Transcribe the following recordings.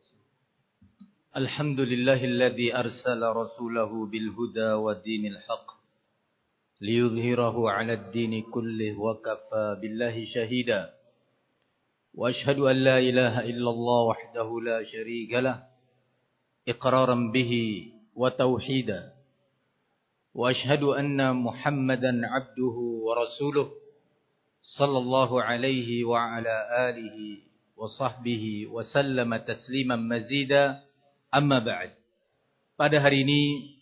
الحمد لله الذي أرسل رسوله بالهدى ودين الحق ليظهره على الدين كله وكفى بالله شهيدا وأشهد أن لا إله إلا الله وحده لا شريك له إقرارا به وتوحيدا وأشهد أن محمدا عبده ورسوله صلى الله عليه وعلى آله وصحبه وسلم تسليما مزيدا. Amma ba'd. Pada hari ini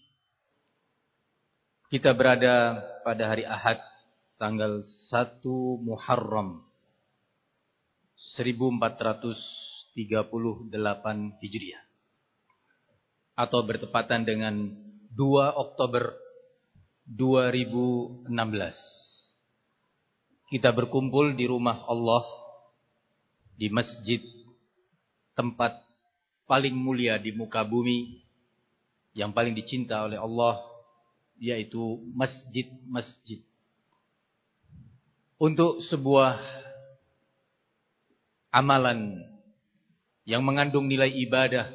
kita berada pada hari Ahad tanggal 1 Muharram 1438 Hijriah atau bertepatan dengan 2 Oktober 2016. Kita berkumpul di rumah Allah di masjid, tempat paling mulia di muka bumi, yang paling dicinta oleh Allah, yaitu masjid-masjid. Untuk sebuah amalan yang mengandung nilai ibadah,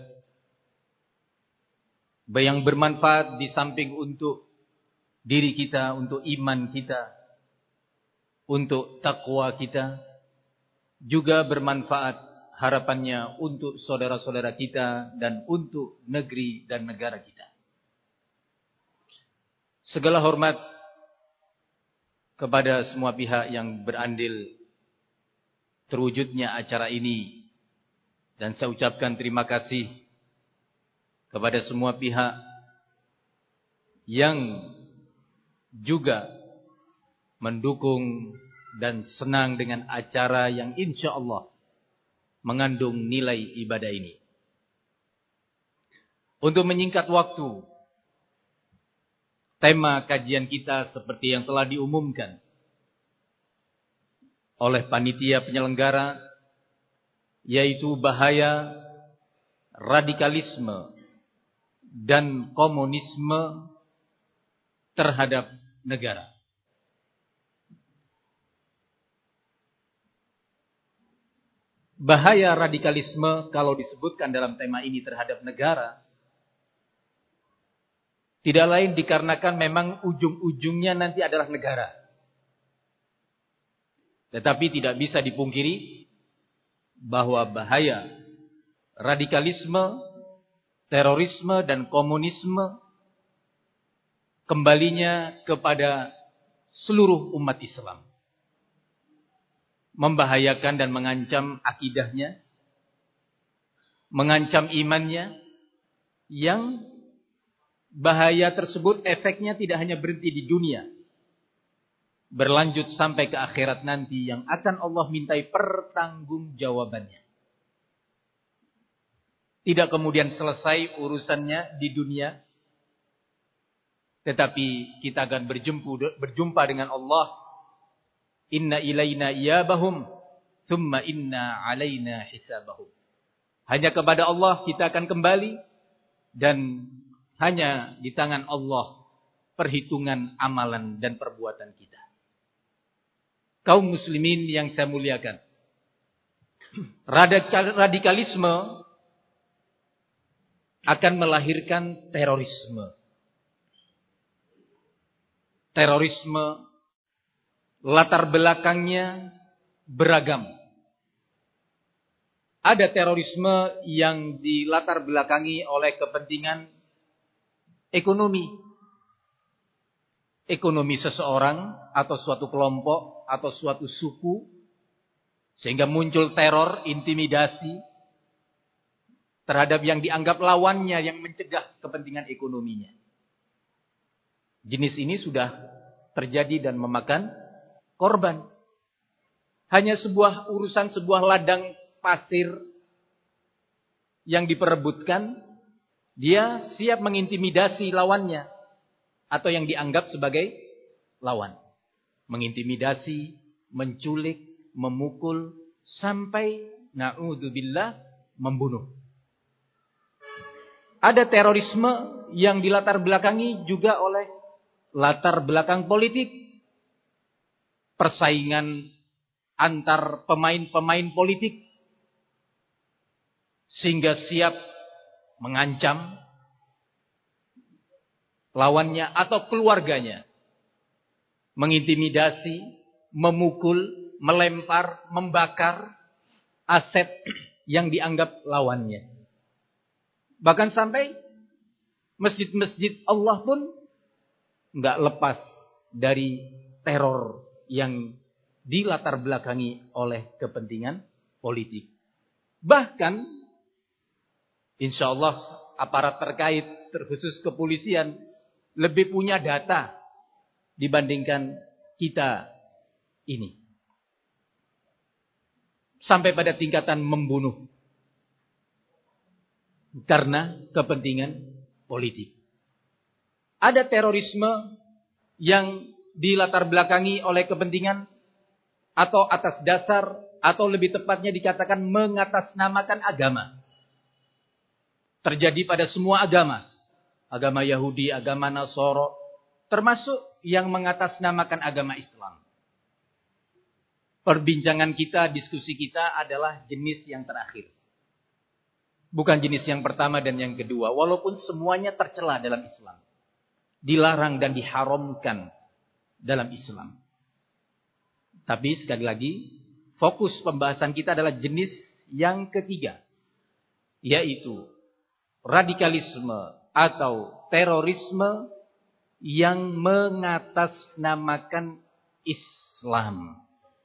yang bermanfaat di samping untuk diri kita, untuk iman kita, untuk takwa kita, juga bermanfaat harapannya untuk saudara-saudara kita dan untuk negeri dan negara kita. Segala hormat kepada semua pihak yang berandil terwujudnya acara ini, dan saya ucapkan terima kasih kepada semua pihak yang juga mendukung dan senang dengan acara yang insya Allah mengandung nilai ibadah ini. Untuk menyingkat waktu, tema kajian kita seperti yang telah diumumkan oleh panitia penyelenggara, yaitu bahaya radikalisme dan komunisme terhadap negara. Bahaya radikalisme kalau disebutkan dalam tema ini terhadap negara, tidak lain dikarenakan memang ujung-ujungnya nanti adalah negara. Tetapi tidak bisa dipungkiri bahwa bahaya radikalisme, terorisme, dan komunisme kembalinya kepada seluruh umat Islam. Membahayakan dan mengancam akidahnya, mengancam imannya, yang bahaya tersebut efeknya tidak hanya berhenti di dunia, berlanjut sampai ke akhirat nanti yang akan Allah mintai pertanggungjawabannya. Tidak kemudian selesai urusannya di dunia, tetapi kita akan berjumpa dengan Allah. Inna ilaina iyabahum thumma inna alaina hisabahum. Hanya kepada Allah kita akan kembali, dan hanya di tangan Allah perhitungan amalan dan perbuatan kita. Kaum muslimin yang saya muliakan, radikalisme akan melahirkan terorisme. Terorisme latar belakangnya beragam. Ada terorisme yang dilatar belakangi oleh kepentingan ekonomi. Ekonomi seseorang atau suatu kelompok atau suatu suku, sehingga muncul teror, intimidasi terhadap yang dianggap lawannya yang mencegah kepentingan ekonominya. Jenis ini sudah terjadi dan memakan korban. Hanya sebuah urusan, sebuah ladang pasir yang diperebutkan, dia siap mengintimidasi lawannya atau yang dianggap sebagai lawan. Mengintimidasi, menculik, memukul, sampai na'udzubillah membunuh. Ada terorisme yang dilatar belakangi juga oleh latar belakang politik. Persaingan antar pemain-pemain politik sehingga siap mengancam lawannya atau keluarganya, mengintimidasi, memukul, melempar, membakar aset yang dianggap lawannya. Bahkan sampai masjid-masjid Allah pun enggak lepas dari teror yang dilatar belakangi oleh kepentingan politik. Bahkan insyaallah aparat terkait, terkhusus kepolisian, lebih punya data dibandingkan kita ini. Sampai pada tingkatan membunuh karena kepentingan politik. Ada terorisme yang dilatar belakangi oleh kepentingan atau atas dasar, atau lebih tepatnya dikatakan mengatasnamakan agama. Terjadi pada semua agama. Agama Yahudi, agama Nasoro, termasuk yang mengatasnamakan agama Islam. Perbincangan kita, diskusi kita adalah jenis yang terakhir. Bukan jenis yang pertama dan yang kedua. Walaupun semuanya tercela dalam Islam. Dilarang dan diharamkan dalam Islam. Tapi sekali lagi, fokus pembahasan kita adalah jenis yang ketiga. Yaitu radikalisme atau terorisme yang mengatasnamakan Islam.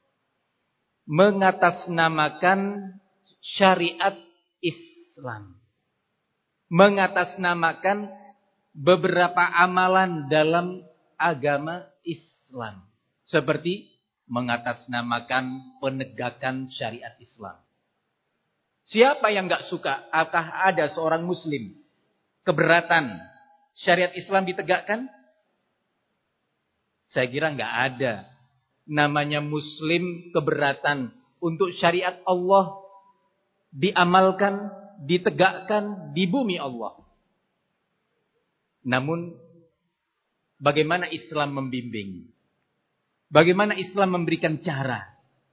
Mengatasnamakan syariat Islam. Mengatasnamakan beberapa amalan dalam agama Islam. Seperti mengatasnamakan penegakan syariat Islam. Siapa yang enggak suka? Apakah ada seorang muslim keberatan syariat Islam ditegakkan? Saya kira enggak ada. Namanya muslim keberatan untuk syariat Allah diamalkan, ditegakkan di bumi Allah. Namun bagaimana Islam membimbing? Bagaimana Islam memberikan cara?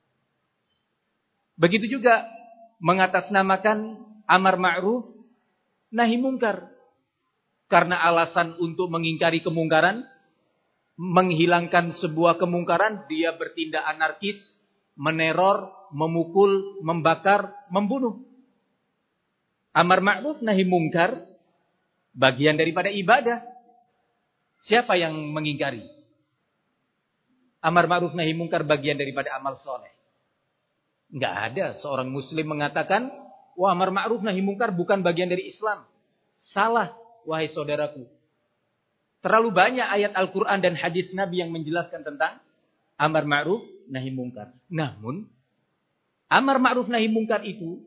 Begitu juga mengatasnamakan amar ma'ruf, nahi mungkar. Karena alasan untuk mengingkari kemungkaran, menghilangkan sebuah kemungkaran, dia bertindak anarkis, meneror, memukul, membakar, membunuh. Amar ma'ruf, nahi mungkar, bagian daripada ibadah. Siapa yang mengingkari? Amar ma'ruf nahi mungkar bagian daripada amal soleh. Enggak ada seorang muslim mengatakan, wah amar ma'ruf nahi mungkar bukan bagian dari Islam. Salah, wahai saudaraku. Terlalu banyak ayat Al-Quran dan hadis Nabi yang menjelaskan tentang amar ma'ruf nahi mungkar. Namun, amar ma'ruf nahi mungkar itu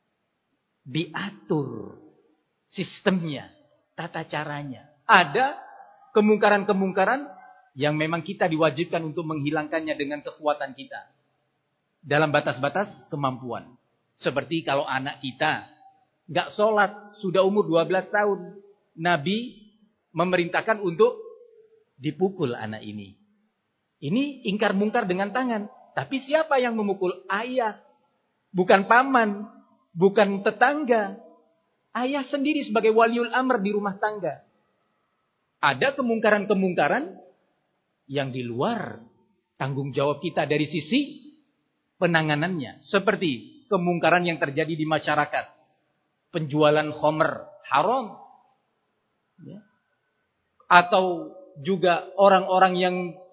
diatur sistemnya, tata caranya. Ada kemungkaran-kemungkaran yang memang kita diwajibkan untuk menghilangkannya dengan kekuatan kita. Dalam batas-batas kemampuan. Seperti kalau anak kita nggak sholat, sudah umur 12 tahun. Nabi memerintahkan untuk dipukul anak ini. Ini ingkar mungkar dengan tangan. Tapi siapa yang memukul? Ayah. Bukan paman. Bukan tetangga. Ayah sendiri sebagai waliul amr di rumah tangga. Ada kemungkaran-kemungkaran yang di luar tanggung jawab kita dari sisi penanganannya. Seperti kemungkaran yang terjadi di masyarakat. Penjualan khamr haram. Ya. Atau juga orang-orang yang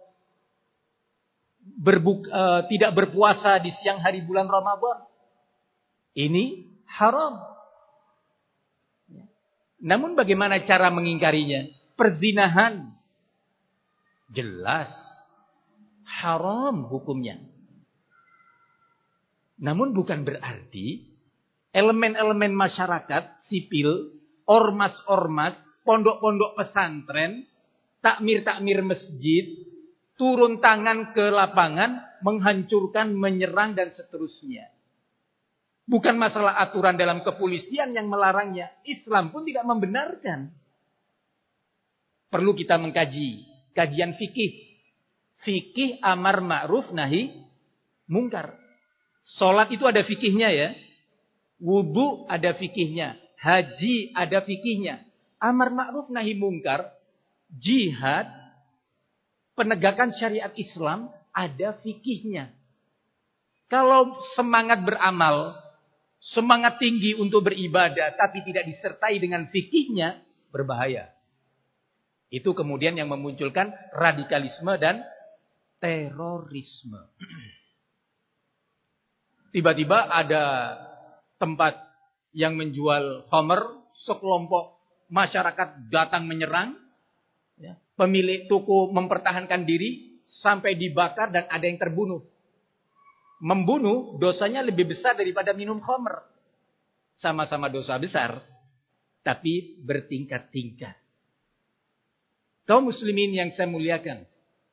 tidak berpuasa di siang hari bulan Ramadan. Ini haram. Ya. Namun bagaimana cara mengingkarinya? Perzinahan. Jelas haram hukumnya. Namun bukan berarti elemen-elemen masyarakat sipil, ormas-ormas, pondok-pondok pesantren, takmir-takmir masjid, turun tangan ke lapangan, menghancurkan, menyerang dan seterusnya. Bukan masalah aturan dalam kepolisian yang melarangnya. Islam pun tidak membenarkan. Perlu kita mengkaji kajian fikih. Fikih amar ma'ruf nahi mungkar. Salat itu ada fikihnya ya. Wudu ada fikihnya. Haji ada fikihnya. Amar ma'ruf nahi mungkar, jihad, penegakan syariat Islam ada fikihnya. Kalau semangat beramal, semangat tinggi untuk beribadah, tapi tidak disertai dengan fikihnya, berbahaya. Itu kemudian yang memunculkan radikalisme dan terorisme. Tiba-tiba ada tempat yang menjual khamr, sekelompok masyarakat datang menyerang, pemilik toko mempertahankan diri sampai dibakar dan ada yang terbunuh. Membunuh dosanya lebih besar daripada minum khamr. Sama-sama dosa besar, tapi bertingkat-tingkat. Kaum muslimin yang saya muliakan.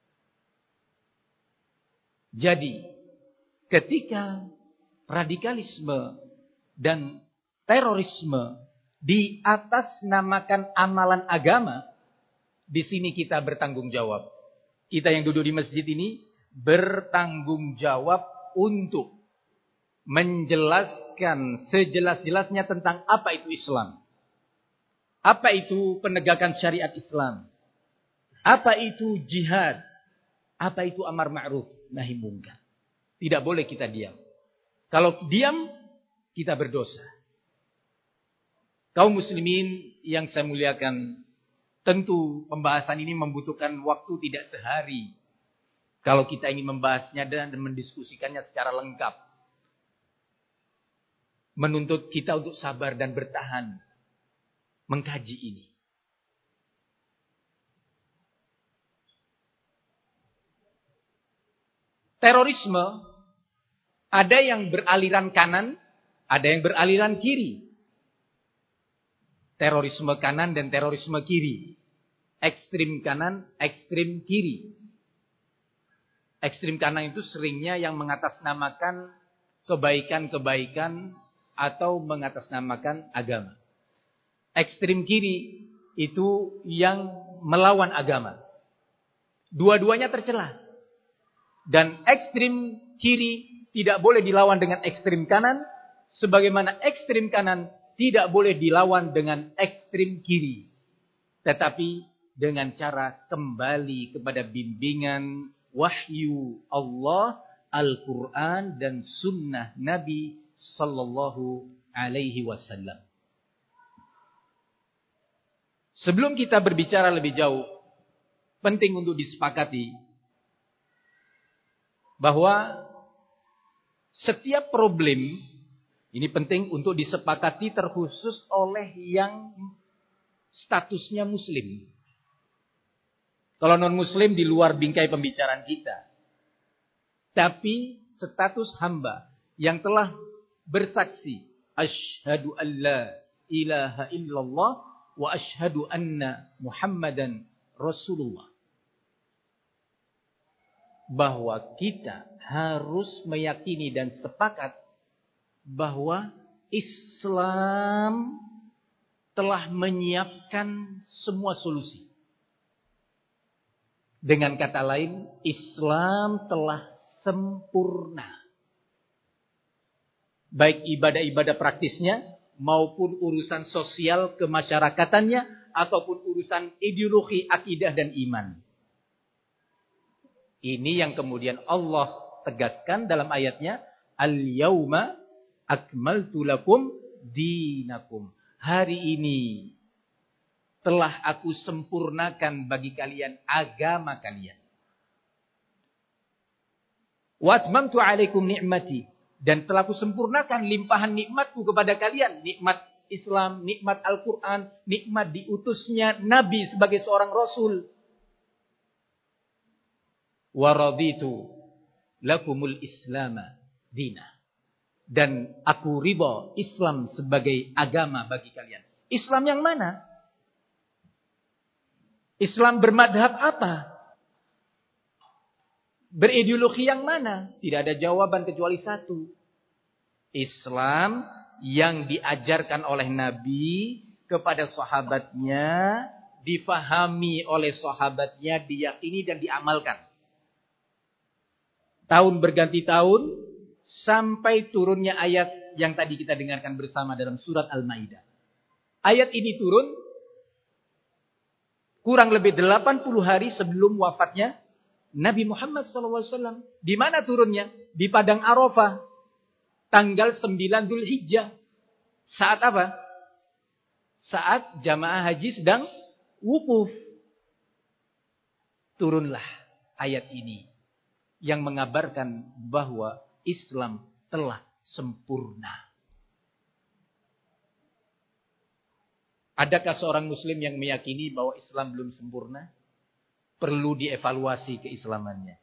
Jadi, ketika radikalisme dan terorisme di atas namakan amalan agama, di sini kita bertanggung jawab. Kita yang duduk di masjid ini bertanggung jawab untuk menjelaskan sejelas-jelasnya tentang apa itu Islam. Apa itu penegakan syariat Islam. Apa itu jihad. Apa itu amar ma'ruf nahi mungkar. Tidak boleh kita diam. Kalau diam, kita berdosa. Kaum muslimin yang saya muliakan, tentu pembahasan ini membutuhkan waktu tidak sehari. Kalau kita ingin membahasnya dan mendiskusikannya secara lengkap. Menuntut kita untuk sabar dan bertahan. Mengkaji ini. Terorisme, ada yang beraliran kanan, ada yang beraliran kiri. Terorisme kanan dan terorisme kiri. Ekstrim kanan, ekstrim kiri. Ekstrim kanan itu seringnya yang mengatasnamakan kebaikan-kebaikan atau mengatasnamakan agama. Ekstrim kiri itu yang melawan agama. Dua-duanya tercela. Dan ekstrim kiri tidak boleh dilawan dengan ekstrim kanan. Sebagaimana ekstrim kanan tidak boleh dilawan dengan ekstrim kiri. Tetapi dengan cara kembali kepada bimbingan wahyu Allah, Al-Quran dan sunnah Nabi Sallallahu Alaihi Wasallam. Sebelum kita berbicara lebih jauh, penting untuk disepakati bahwa setiap problem, ini penting untuk disepakati terkhusus oleh yang statusnya muslim. Kalau non-muslim di luar bingkai pembicaraan kita. Tapi status hamba yang telah bersaksi, asyhadu an la ilaha illallah wa asyhadu anna Muhammadan Rasulullah. Bahwa kita harus meyakini dan sepakat bahwa Islam telah menyiapkan semua solusi. Dengan kata lain, Islam telah sempurna. Baik ibadah-ibadah praktisnya maupun urusan sosial kemasyarakatannya ataupun urusan ideologi, akidah dan iman. Ini yang kemudian Allah tegaskan dalam ayatnya, Al-yawma akmaltu lakum dinakum. Hari ini telah aku sempurnakan bagi kalian agama kalian. Wa atmamtu alaikum ni'mati. Dan telah aku sempurnakan limpahan nikmatku kepada kalian. Nikmat Islam, nikmat Al-Quran, nikmat diutusnya Nabi sebagai seorang Rasul. Wa raditu lakumul islama dinah. Dan aku ridha Islam sebagai agama bagi kalian. Islam yang mana? Islam bermadhab apa? Berideologi yang mana? Tidak ada jawaban kecuali satu. Islam yang diajarkan oleh Nabi kepada sahabatnya, difahami oleh sahabatnya, diyakini dan diamalkan. Tahun berganti tahun, sampai turunnya ayat yang tadi kita dengarkan bersama dalam surat Al-Maidah. Ayat ini turun kurang lebih 80 hari sebelum wafatnya Nabi Muhammad SAW. Di mana turunnya? Di Padang Arafah. Tanggal 9 Dzulhijjah. Saat apa? Saat jamaah haji sedang wukuf. Turunlah ayat ini yang mengabarkan bahwa Islam telah sempurna. Adakah seorang muslim yang meyakini bahwa Islam belum sempurna? Perlu dievaluasi keislamannya.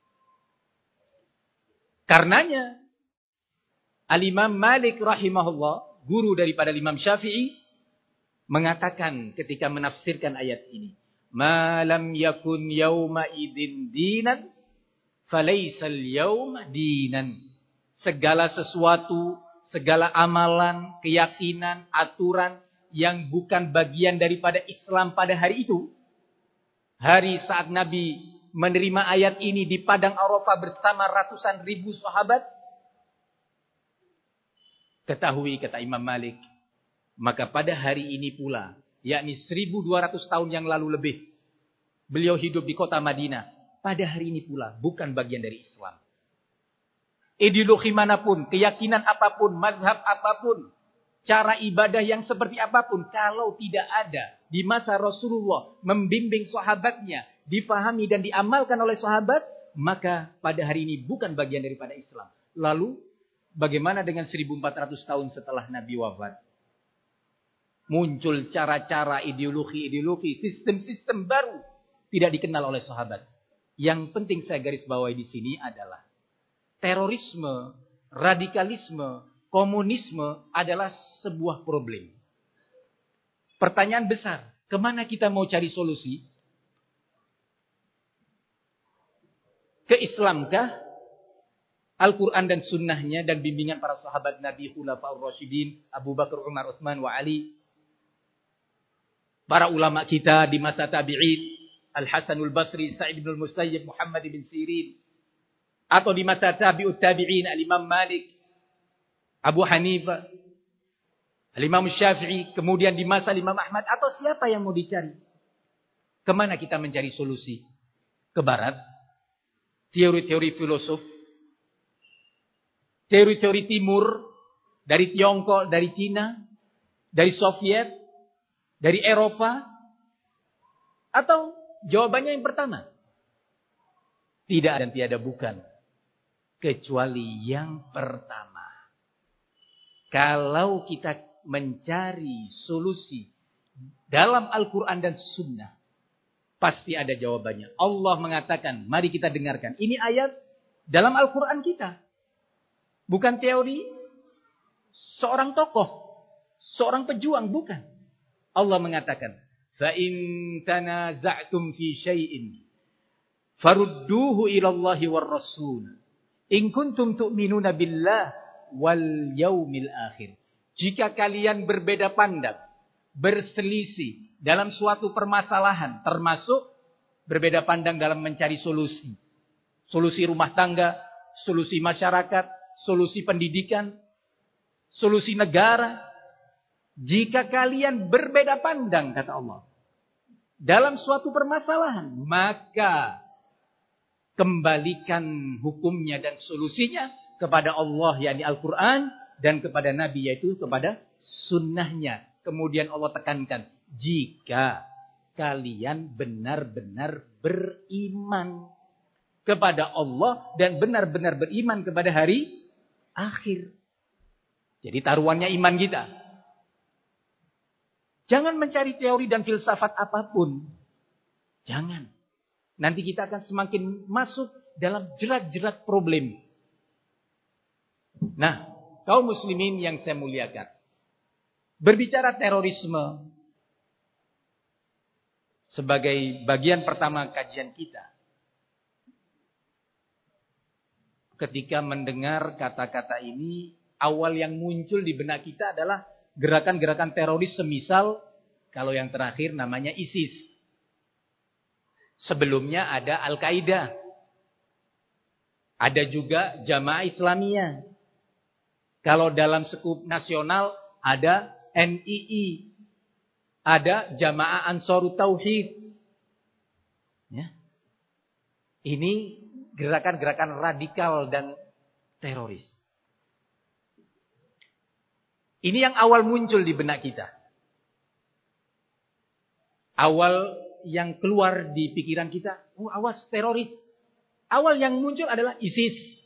Karenanya Al-Imam Malik rahimahullah, guru daripada Imam Syafi'i, mengatakan ketika menafsirkan ayat ini, "Ma lam yakun yauma idzin dinan, falaisal yauma dinan." Segala sesuatu, segala amalan, keyakinan, aturan yang bukan bagian daripada Islam pada hari itu, hari saat Nabi menerima ayat ini di Padang Arafah bersama ratusan ribu sahabat, ketahui kata Imam Malik, maka pada hari ini pula, yakni 1200 tahun yang lalu lebih, beliau hidup di kota Madinah. Pada hari ini pula bukan bagian dari Islam. Ideologi manapun, keyakinan apapun, mazhab apapun, cara ibadah yang seperti apapun, kalau tidak ada di masa Rasulullah membimbing sahabatnya, difahami dan diamalkan oleh sahabat, maka pada hari ini bukan bagian daripada Islam. Lalu bagaimana dengan 1400 tahun setelah Nabi wafat? Muncul cara-cara, ideologi, sistem-sistem baru tidak dikenal oleh sahabat. Yang penting saya garis bawahi di sini adalah terorisme, radikalisme, komunisme adalah sebuah problem. Pertanyaan besar, kemana kita mau cari solusi? Ke Islamkah? Al-Quran dan sunnahnya dan bimbingan para sahabat Nabi Khulafaur Rasyidin, Abu Bakar, Umar, Utsman, wa Ali. Para ulama kita di masa tabi'in, Al-Hasanul Basri, Sa'id bin Musayyib, Muhammad bin Sirin. Atau di masa tabi'ut tabi'in, Al-Imam Malik, Abu Hanifah, Al-Imam Syafi'i. Kemudian di masa Imam Ahmad. Atau siapa yang mau dicari? Kemana kita mencari solusi? Ke barat? Teori-teori filosof? Teori-teori timur? Dari Tiongkok, dari Cina? Dari Soviet? Dari Eropa? Atau jawabannya yang pertama? Tidak dan tiada bukan. Kecuali yang pertama. Kalau kita mencari solusi dalam Al-Quran dan Sunnah, pasti ada jawabannya. Allah mengatakan, mari kita dengarkan. Ini ayat dalam Al-Quran kita. Bukan teori seorang tokoh, seorang pejuang, bukan. Allah mengatakan, فَإِن تَنَازَعْتُمْ فِي شَيْءٍ فَرُدُّوهُ إِلَى اللَّهِ وَالرَّسُولِ إِن كُنتُمْ تُؤْمِنُونَ بِاللَّهِ وَالْيَوْمِ الْآخِرِ. Jika kalian berbeda pandang, berselisih dalam suatu permasalahan, termasuk berbeda pandang dalam mencari solusi. Solusi rumah tangga, solusi masyarakat, solusi pendidikan, solusi negara. Jika kalian berbeda pandang, kata Allah, dalam suatu permasalahan, maka kembalikan hukumnya dan solusinya kepada Allah, yakni Al-Quran, dan kepada Nabi, yaitu kepada sunnahnya. Kemudian Allah tekankan, jika kalian benar-benar beriman kepada Allah dan benar-benar beriman kepada hari akhir. Jadi taruhannya iman kita. Jangan mencari teori dan filsafat apapun. Jangan. Nanti kita akan semakin masuk dalam jerat-jerat problem. Nah, kaum muslimin yang saya muliakan. Berbicara terorisme sebagai bagian pertama kajian kita. Ketika mendengar kata-kata ini, awal yang muncul di benak kita adalah gerakan-gerakan teroris semisal, kalau yang terakhir namanya ISIS. Sebelumnya ada Al-Qaeda. Ada juga Jamaah Islamiyah. Kalau dalam skup nasional ada NII, ada Jamaah Ansarut Tauhid. Ya. Ini gerakan-gerakan radikal dan teroris. Ini yang awal muncul di benak kita. Awal yang keluar di pikiran kita, oh awas teroris. Awal yang muncul adalah ISIS.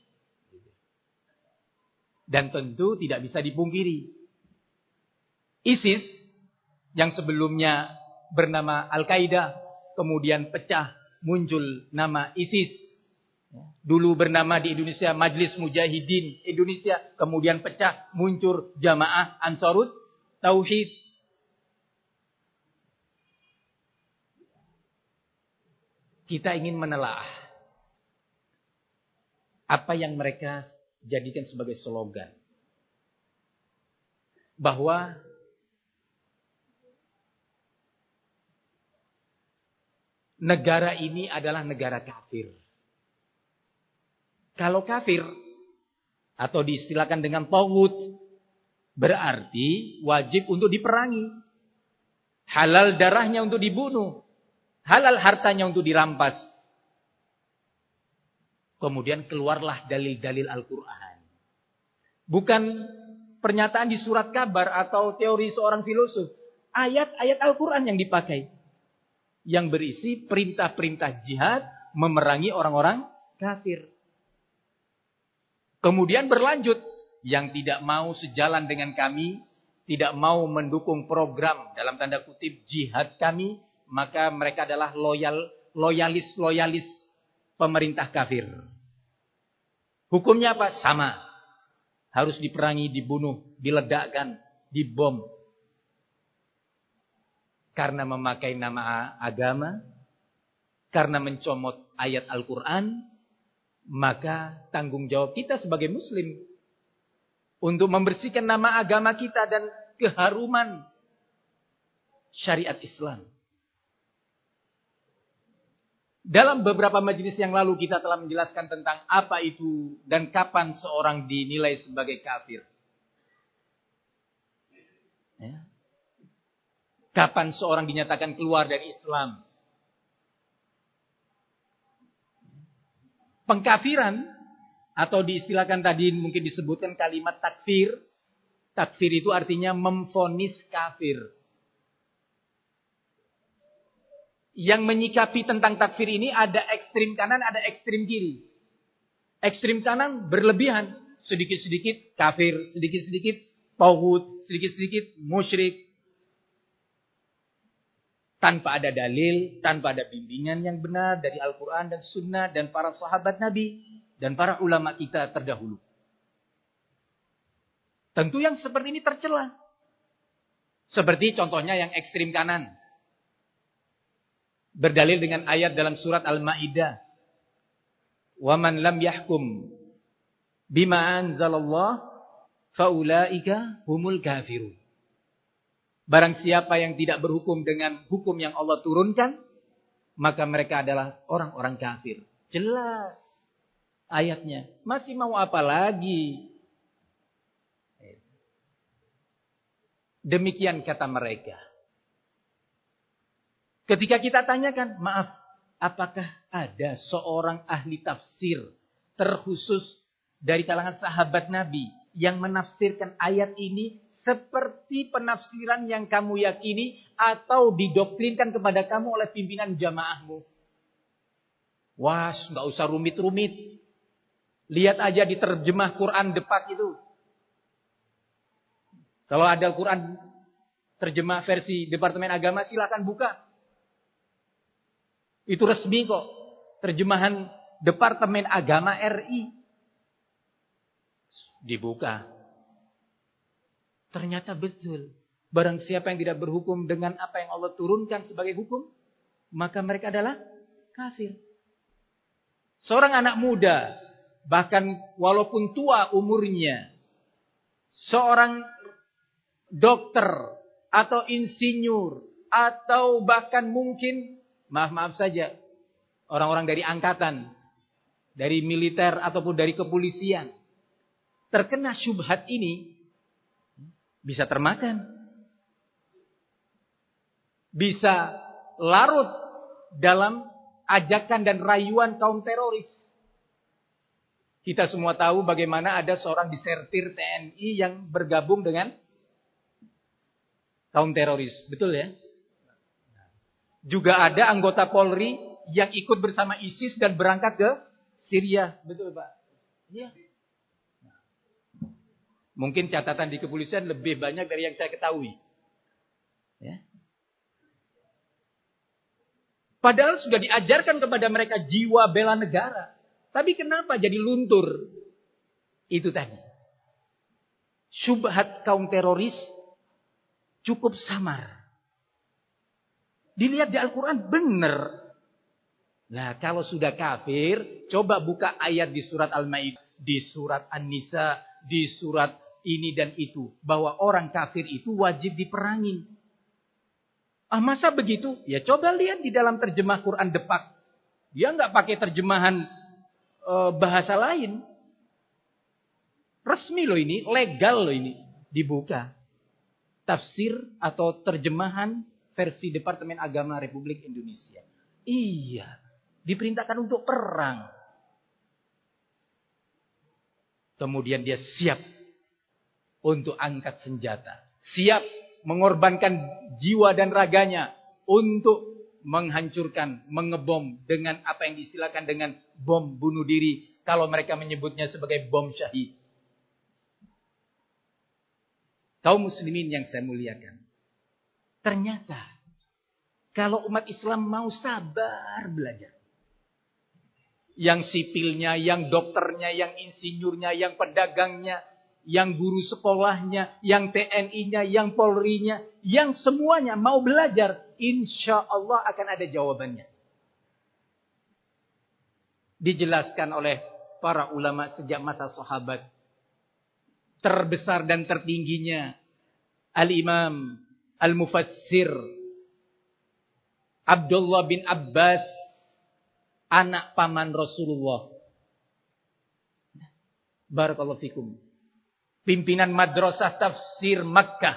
Dan tentu tidak bisa dipungkiri. ISIS yang sebelumnya bernama Al-Qaeda, kemudian pecah muncul nama ISIS. Dulu bernama di Indonesia Majelis Mujahidin Indonesia, kemudian pecah muncul Jamaah Ansarut Tauhid. Kita ingin menelaah apa yang mereka jadikan sebagai slogan. Bahwa negara ini adalah negara kafir. Kalau kafir atau diistilahkan dengan taghut, berarti wajib untuk diperangi. Halal darahnya untuk dibunuh. Halal hartanya untuk dirampas. Kemudian keluarlah dalil-dalil Al-Quran. Bukan pernyataan di surat kabar atau teori seorang filosof. Ayat-ayat Al-Quran yang dipakai. Yang berisi perintah-perintah jihad memerangi orang-orang kafir. Kemudian berlanjut. Yang tidak mau sejalan dengan kami, tidak mau mendukung program dalam tanda kutip jihad kami, maka mereka adalah loyalis pemerintah kafir. Hukumnya apa? Sama. Harus diperangi, dibunuh, diledakkan, dibom. Karena memakai nama agama, karena mencomot ayat Al-Quran, maka tanggung jawab kita sebagai muslim untuk membersihkan nama agama kita dan keharuman syariat Islam. Dalam beberapa majelis yang lalu kita telah menjelaskan tentang apa itu dan kapan seorang dinilai sebagai kafir. Ya. Kapan seorang dinyatakan keluar dari Islam. Pengkafiran atau diistilahkan tadi mungkin disebutkan kalimat takfir. Takfir itu artinya memvonis kafir. Yang menyikapi tentang takfir ini ada ekstrim kanan, ada ekstrim kiri. Ekstrim kanan berlebihan. Sedikit-sedikit kafir, sedikit-sedikit taghut, sedikit-sedikit musyrik. Tanpa ada dalil, tanpa ada bimbingan yang benar dari Al-Quran dan Sunnah dan para sahabat Nabi dan para ulama kita terdahulu. Tentu yang seperti ini tercela. Seperti contohnya yang ekstrim kanan. Berdalil dengan ayat dalam surat Al-Ma'idah. وَمَنْ لَمْ يَحْكُمْ بِمَا أَنْزَلَ اللَّهُ فَأُولَئِكَ هُمُ الْكَافِرُونَ. Barang siapa yang tidak berhukum dengan hukum yang Allah turunkan, maka mereka adalah orang-orang kafir. Jelas ayatnya. Masih mau apa lagi? Demikian kata mereka. Ketika kita tanyakan, maaf, apakah ada seorang ahli tafsir terkhusus dari kalangan sahabat Nabi yang menafsirkan ayat ini seperti penafsiran yang kamu yakini atau didoktrinkan kepada kamu oleh pimpinan jamaahmu? Wah, nggak usah rumit-rumit. Lihat aja di terjemah Quran Depak itu. Kalau ada Quran terjemah versi Departemen Agama, silakan buka. Itu resmi kok. Terjemahan Departemen Agama RI. Dibuka. Ternyata betul. Barang siapa yang tidak berhukum dengan apa yang Allah turunkan sebagai hukum, maka mereka adalah kafir. Seorang anak muda, bahkan walaupun tua umurnya, seorang dokter atau insinyur, atau bahkan mungkin maaf saja, orang-orang dari angkatan, dari militer ataupun dari kepolisian. terkena syubhat ini bisa termakan. Bisa larut dalam ajakan dan rayuan kaum teroris. Kita semua tahu bagaimana ada seorang disertir TNI yang bergabung dengan kaum teroris. Betul ya? Juga ada anggota Polri yang ikut bersama ISIS dan berangkat ke Syria. Betul Pak? Iya. Mungkin catatan di kepolisian lebih banyak dari yang saya ketahui. Ya. Padahal sudah diajarkan kepada mereka jiwa bela negara. Tapi kenapa jadi luntur? Itu tadi. Syubhat kaum teroris cukup samar. Dilihat di Al-Quran benar. Nah kalau sudah kafir, coba buka ayat di surat Al-Maidah, di surat An-Nisa, di surat ini dan itu. Bahwa orang kafir itu wajib diperangin. Masa begitu? Ya coba lihat di dalam terjemah Quran Depak. Dia nggak pakai terjemahan bahasa lain. Resmi loh ini, legal loh ini. Dibuka. Tafsir atau terjemahan versi Departemen Agama Republik Indonesia. Iya. Diperintahkan untuk perang. Kemudian dia siap untuk angkat senjata. Siap mengorbankan jiwa dan raganya untuk menghancurkan, mengebom dengan apa yang disilakan dengan bom bunuh diri. Kalau mereka menyebutnya sebagai bom syahid. Kaum muslimin yang saya muliakan. Ternyata kalau umat Islam mau sabar belajar. Yang sipilnya, yang dokternya, yang insinyurnya, yang pedagangnya, yang guru sekolahnya, yang TNI-nya, yang Polri-nya, yang semuanya mau belajar, insya Allah akan ada jawabannya. Dijelaskan oleh para ulama sejak masa sahabat. Terbesar dan tertingginya Al-Imam Al-Mufassir Abdullah bin Abbas, anak paman Rasulullah. Barakallahu fikum. Pimpinan madrasah tafsir Makkah.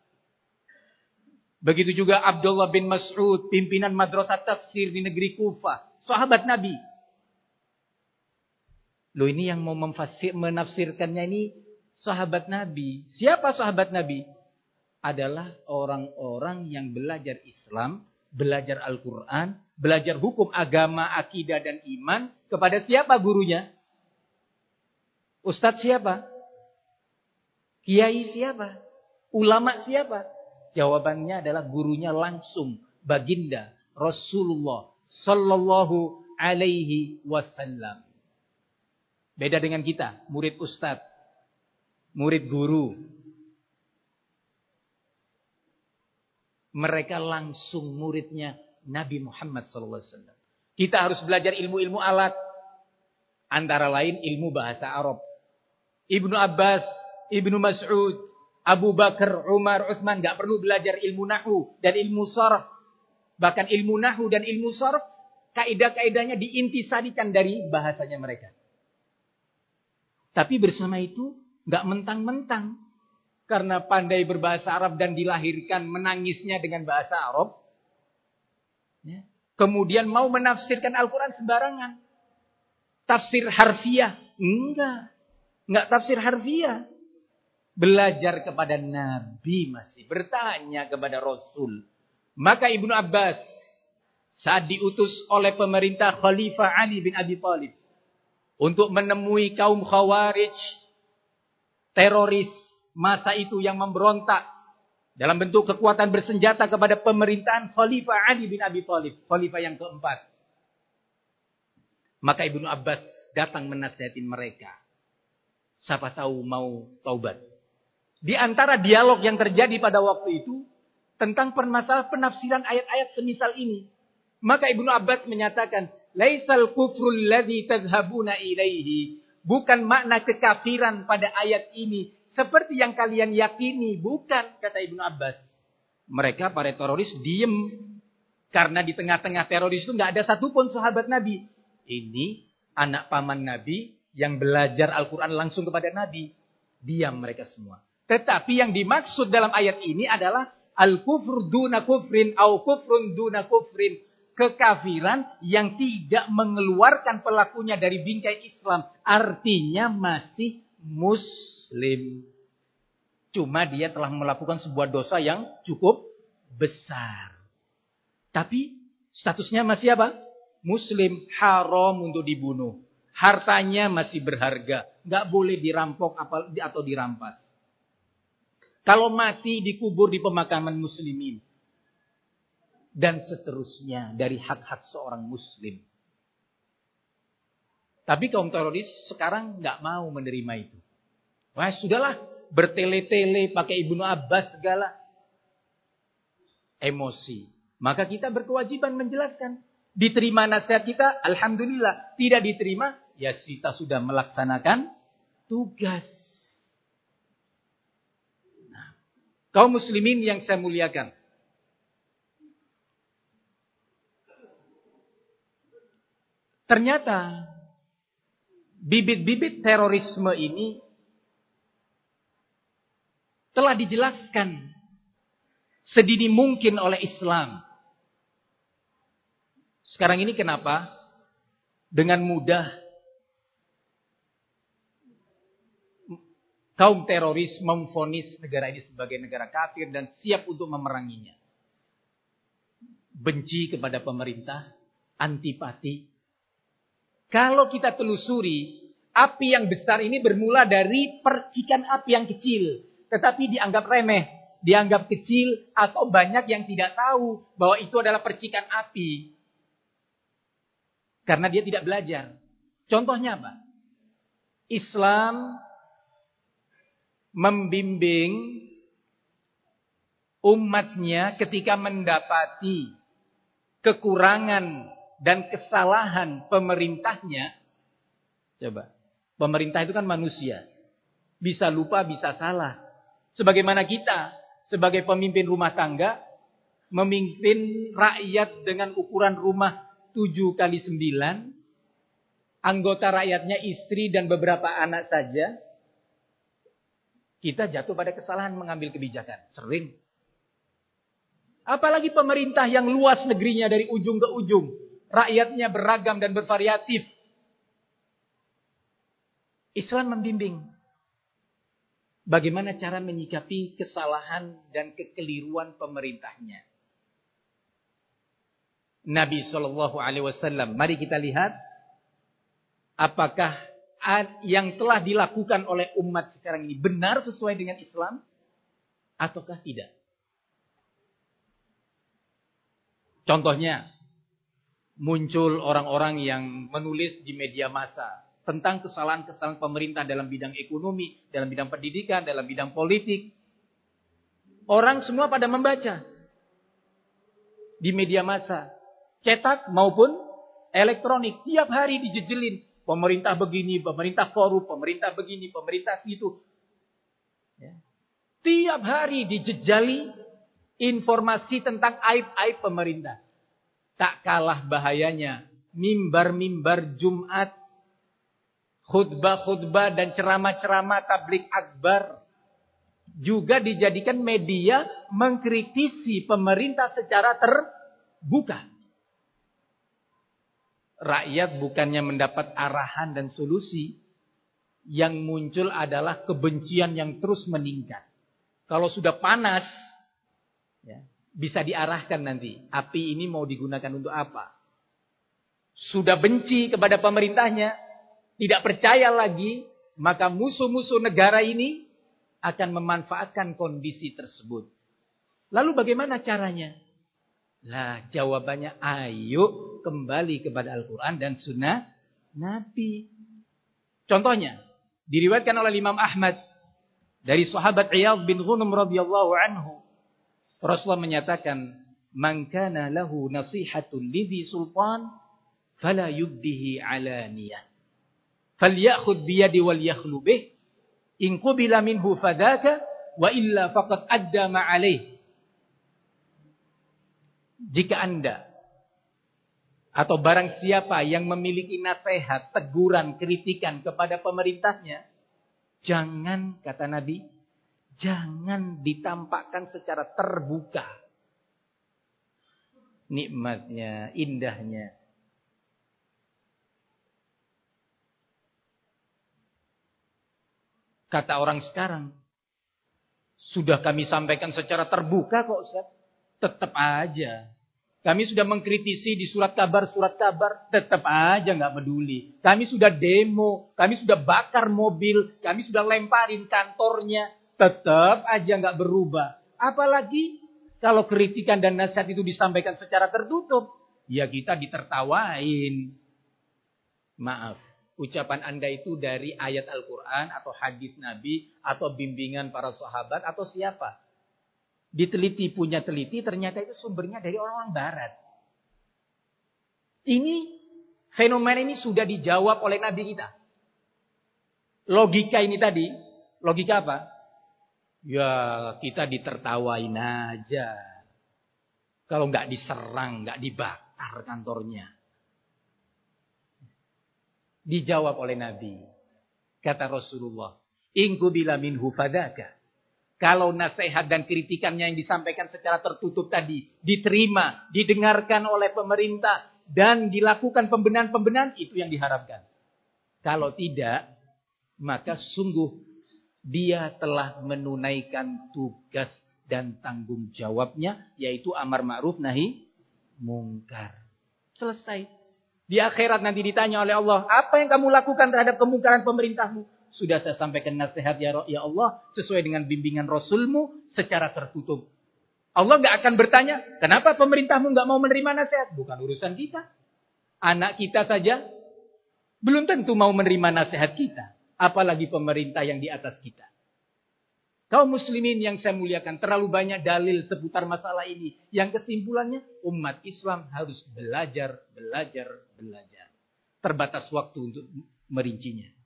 Begitu juga Abdullah bin Mas'ud, pimpinan madrasah tafsir di negeri Kufah. Sahabat Nabi. Loh ini yang mau menafsirkannya ini sahabat Nabi. Siapa sahabat Nabi? Adalah orang-orang yang belajar Islam, belajar Al-Quran, belajar hukum agama, akidah dan iman. Kepada siapa gurunya? Ustadz siapa? Kiai siapa? Ulama siapa? Jawabannya adalah gurunya langsung. Baginda Rasulullah Sallallahu Alaihi Wasallam. Beda dengan kita, murid ustadz, murid guru. Mereka langsung muridnya Nabi Muhammad SAW. Kita harus belajar ilmu-ilmu alat. Antara lain ilmu bahasa Arab. Ibnu Abbas, Ibnu Mas'ud, Abu Bakar, Umar, Uthman gak perlu belajar ilmu nahu dan ilmu sarf. Bahkan ilmu nahu dan ilmu sarf, kaidah-kaidahnya diintisarikan dari bahasanya mereka. Tapi bersama itu gak mentang-mentang. Karena pandai berbahasa Arab dan dilahirkan menangisnya dengan bahasa Arab. Ya. Kemudian mau menafsirkan Al-Quran sembarangan. Tafsir harfiah. Enggak tafsir harfiah. Belajar kepada Nabi masih. Bertanya kepada Rasul. Maka Ibnu Abbas saat diutus oleh pemerintah Khalifah Ali bin Abi Thalib. Untuk menemui kaum khawarij. Teroris. Masa itu yang memberontak dalam bentuk kekuatan bersenjata kepada pemerintahan Khalifah Ali bin Abi Thalib, Khalifah yang keempat. Maka Ibnu Abbas datang menasihatin mereka. Siapa tahu mau taubat. Di antara dialog yang terjadi pada waktu itu tentang permasalahan penafsiran ayat-ayat semisal ini. Maka Ibnu Abbas menyatakan, "Laisal kufrul ladzi tadhhabuna ilaihi." Bukan makna kekafiran pada ayat ini seperti yang kalian yakini, bukan, kata Ibnu Abbas. Mereka para teroris diem. Karena di tengah-tengah teroris itu gak ada satupun sahabat Nabi. Ini anak paman Nabi yang belajar Al-Quran langsung kepada Nabi. Diam mereka semua. Tetapi yang dimaksud dalam ayat ini adalah al-kufru duna kufrin au kufrun duna kufrin. Kekafiran yang tidak mengeluarkan pelakunya dari bingkai Islam. Artinya masih muslim. Cuma dia telah melakukan sebuah dosa yang cukup besar. Tapi statusnya masih apa? Muslim, haram untuk dibunuh. Hartanya masih berharga. Nggak boleh dirampok atau dirampas. Kalau mati dikubur di pemakaman muslimin. Dan seterusnya dari hak-hak seorang muslim. Tapi kaum teroris sekarang nggak mau menerima itu. Wah sudahlah, bertele-tele pakai Ibnu Abbas segala. Emosi. Maka kita berkewajiban menjelaskan. Diterima nasihat kita, alhamdulillah. Tidak diterima, ya kita sudah melaksanakan tugas. Nah, kaum muslimin yang saya muliakan. Ternyata bibit-bibit terorisme ini telah dijelaskan sedini mungkin oleh Islam. Sekarang ini kenapa? Dengan mudah kaum teroris memvonis negara ini sebagai negara kafir dan siap untuk memeranginya. Benci kepada pemerintah, antipati. Kalau kita telusuri, api yang besar ini bermula dari percikan api yang kecil. Tetapi dianggap remeh, dianggap kecil, atau banyak yang tidak tahu bahwa itu adalah percikan api. Karena dia tidak belajar. Contohnya apa? Islam membimbing umatnya ketika mendapati kekurangan dan kesalahan pemerintahnya. Coba, pemerintah itu kan manusia. Bisa lupa, bisa salah. Sebagaimana kita, sebagai pemimpin rumah tangga, memimpin rakyat dengan ukuran rumah 7x9. Anggota rakyatnya istri dan beberapa anak saja. Kita jatuh pada kesalahan mengambil kebijakan. Sering. Apalagi pemerintah yang luas negerinya dari ujung ke ujung. Rakyatnya beragam dan bervariatif. Islam membimbing bagaimana cara menyikapi kesalahan dan kekeliruan pemerintahnya. Nabi SAW, mari kita lihat apakah yang telah dilakukan oleh umat sekarang ini benar sesuai dengan Islam ataukah tidak. Contohnya, muncul orang-orang yang menulis di media massa tentang kesalahan-kesalahan pemerintah dalam bidang ekonomi, dalam bidang pendidikan, dalam bidang politik. Orang semua pada membaca di media massa, cetak maupun elektronik. Tiap hari dijejelin, pemerintah begini, pemerintah korup, pemerintah begini, pemerintah situ. Ya. Tiap hari dijejali informasi tentang aib-aib pemerintah. Tak kalah bahayanya mimbar-mimbar Jumat, khutbah-khutbah dan ceramah-ceramah tablik akbar juga dijadikan media mengkritisi pemerintah secara terbuka. Rakyat bukannya mendapat arahan dan solusi, yang muncul adalah kebencian yang terus meningkat. Kalau sudah panas, ya, bisa diarahkan nanti. Api ini mau digunakan untuk apa? Sudah benci kepada pemerintahnya, tidak percaya lagi, maka musuh-musuh negara ini akan memanfaatkan kondisi tersebut. Lalu bagaimana caranya? Lah jawabannya, ayo kembali kepada Al-Quran dan Sunnah Nabi. Contohnya, diriwayatkan oleh Imam Ahmad dari sahabat Iyadh bin Ghunum radhiyallahu anhu. Rasulullah menyatakan, "Man kana lahu nasihatun lidhi sultan, fala yubdihi alaniyah. Falyakhudh biyadi wal yakhlu bih, in qubila minhu fadaka, wa illa faqad adda ma alaih." Jika Anda atau barang siapa yang memiliki nasihat, teguran, kritikan kepada pemerintahnya, Jangan, kata Nabi, jangan ditampakkan secara terbuka nikmatnya, indahnya. Kata orang sekarang, sudah kami sampaikan secara terbuka kok Ustaz. Tetap aja. Kami sudah mengkritisi di surat kabar, tetap aja nggak peduli. Kami sudah demo, kami sudah bakar mobil, kami sudah lemparin kantornya, tetap aja nggak berubah. Apalagi kalau kritikan dan nasihat itu disampaikan secara tertutup, ya kita ditertawain. Maaf, ucapan Anda itu dari ayat Al-Quran atau hadis Nabi atau bimbingan para sahabat atau siapa? Diteliti, punya teliti, ternyata itu sumbernya dari orang-orang barat. Ini, fenomena ini sudah dijawab oleh Nabi kita. Logika ini tadi, logika apa? Ya, kita ditertawain aja. Kalau nggak diserang, nggak dibakar kantornya. Dijawab oleh Nabi. Kata Rasulullah, "In qubila minhu fadaka." Kalau nasihat dan kritikannya yang disampaikan secara tertutup tadi diterima, didengarkan oleh pemerintah dan dilakukan pembenahan-pembenahan, itu yang diharapkan. Kalau tidak, maka sungguh dia telah menunaikan tugas dan tanggung jawabnya, yaitu amar ma'ruf nahi mungkar. Selesai. Di akhirat nanti ditanya oleh Allah, apa yang kamu lakukan terhadap kemungkaran pemerintahmu? Sudah saya sampaikan nasihat ya Allah sesuai dengan bimbingan Rasulmu secara tertutup. Allah nggak akan bertanya, kenapa pemerintahmu nggak mau menerima nasihat? Bukan urusan kita. Anak kita saja belum tentu mau menerima nasihat kita. Apalagi pemerintah yang di atas kita. Kaum muslimin yang saya muliakan, terlalu banyak dalil seputar masalah ini. Yang kesimpulannya, umat Islam harus belajar. Terbatas waktu untuk merincinya.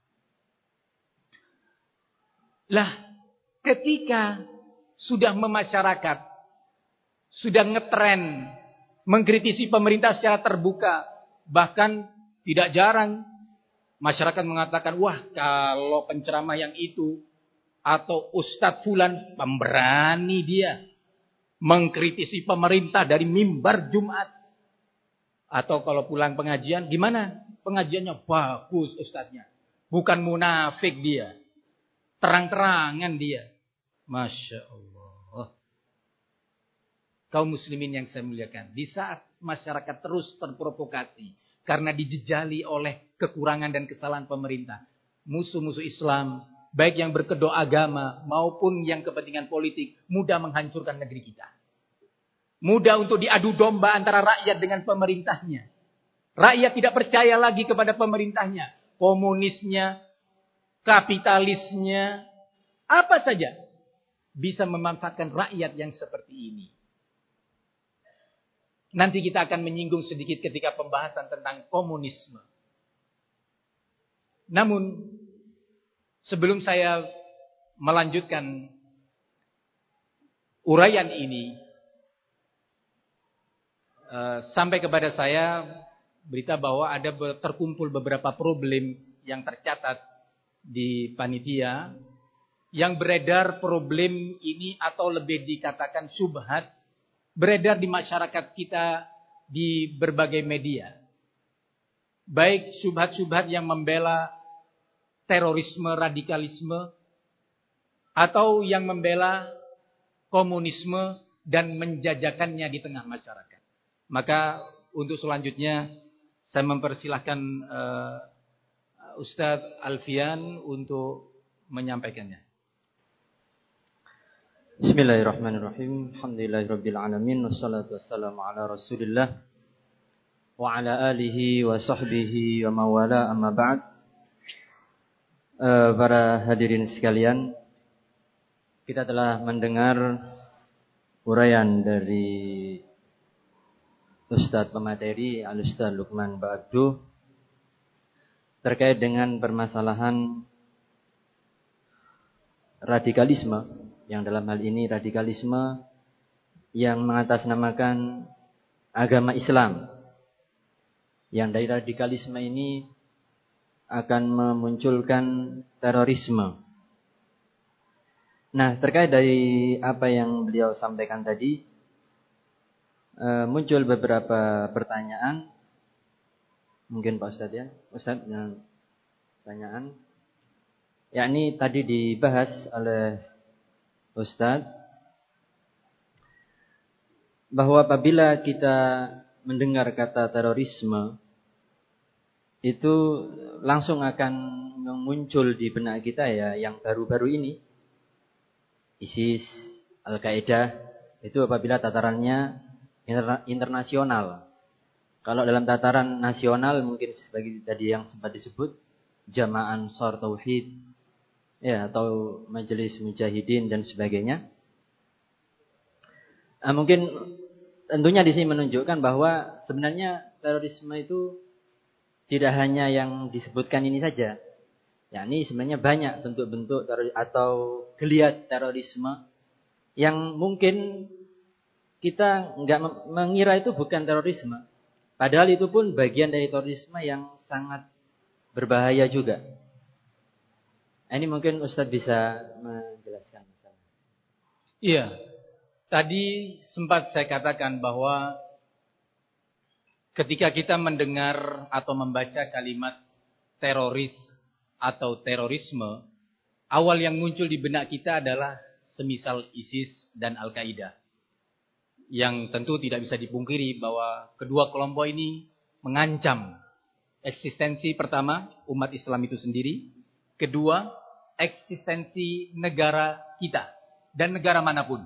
Lah, ketika sudah memasyarakat, sudah ngetren, mengkritisi pemerintah secara terbuka, bahkan tidak jarang masyarakat mengatakan, wah kalau penceramah yang itu, atau Ustadz Fulan, pemberani dia, mengkritisi pemerintah dari mimbar Jumat. Atau kalau pulang pengajian, gimana? Pengajiannya bagus Ustadznya. Bukan munafik dia. Terang-terangan dia. Masya Allah. Kaum muslimin yang saya muliakan. Di saat masyarakat terus terprovokasi. Karena dijejali oleh kekurangan dan kesalahan pemerintah. Musuh-musuh Islam. Baik yang berkedok agama maupun yang kepentingan politik. Mudah menghancurkan negeri kita. Mudah untuk diadu domba antara rakyat dengan pemerintahnya. Rakyat tidak percaya lagi kepada pemerintahnya. Komunisnya, kapitalisnya, apa saja bisa memanfaatkan rakyat yang seperti ini. Nanti kita akan menyinggung sedikit ketika pembahasan tentang komunisme. Namun, sebelum saya melanjutkan uraian ini, sampai kepada saya berita bahwa ada terkumpul beberapa problem yang tercatat di panitia, yang beredar problem ini atau lebih dikatakan syubhat, beredar di masyarakat kita di berbagai media. Baik syubhat-syubhat yang membela terorisme, radikalisme, atau yang membela komunisme dan menjajakannya di tengah masyarakat. Maka untuk selanjutnya saya mempersilahkan Ustadz Alfian untuk menyampaikannya. Bismillahirrahmanirrahim. Alhamdulillahirabbil alamin wassalatu wassalamu ala Rasulillah wa ala alihi wa sahbihi wa mawala amma ba'd. Para hadirin sekalian, kita telah mendengar uraian dari Ustadz pemateri Al-Ustadz Luqman Ba'abduh terkait dengan permasalahan radikalisme, yang dalam hal ini radikalisme yang mengatasnamakan agama Islam, yang dari radikalisme ini akan memunculkan terorisme Nah, terkait dari apa yang beliau sampaikan tadi, muncul beberapa pertanyaan. Mungkin Pak Ustadz ya, Ustadz dengan pertanyaan. Yakni tadi dibahas oleh Ustadz bahwa apabila kita mendengar kata terorisme, itu langsung akan muncul di benak kita ya yang baru-baru ini. ISIS, Al-Qaeda, itu apabila tatarannya internasional. Kalau dalam tataran nasional mungkin sebagai tadi yang sempat disebut Jamaah Ansar Tauhid ya atau Majelis Mujahidin dan sebagainya. Mungkin tentunya di sini menunjukkan bahwa sebenarnya terorisme itu tidak hanya yang disebutkan ini saja. Yakni sebenarnya banyak bentuk-bentuk teroris atau geliat terorisme yang mungkin kita nggak mengira itu bukan terorisme. Padahal itu pun bagian dari terorisme yang sangat berbahaya juga. Ini mungkin Ustadz bisa menjelaskan. Iya, tadi sempat saya katakan bahwa ketika kita mendengar atau membaca kalimat teroris atau terorisme, awal yang muncul di benak kita adalah semisal ISIS dan Al-Qaeda. Yang tentu tidak bisa dipungkiri bahwa kedua kelompok ini mengancam eksistensi pertama umat Islam itu sendiri, kedua eksistensi negara kita dan negara manapun.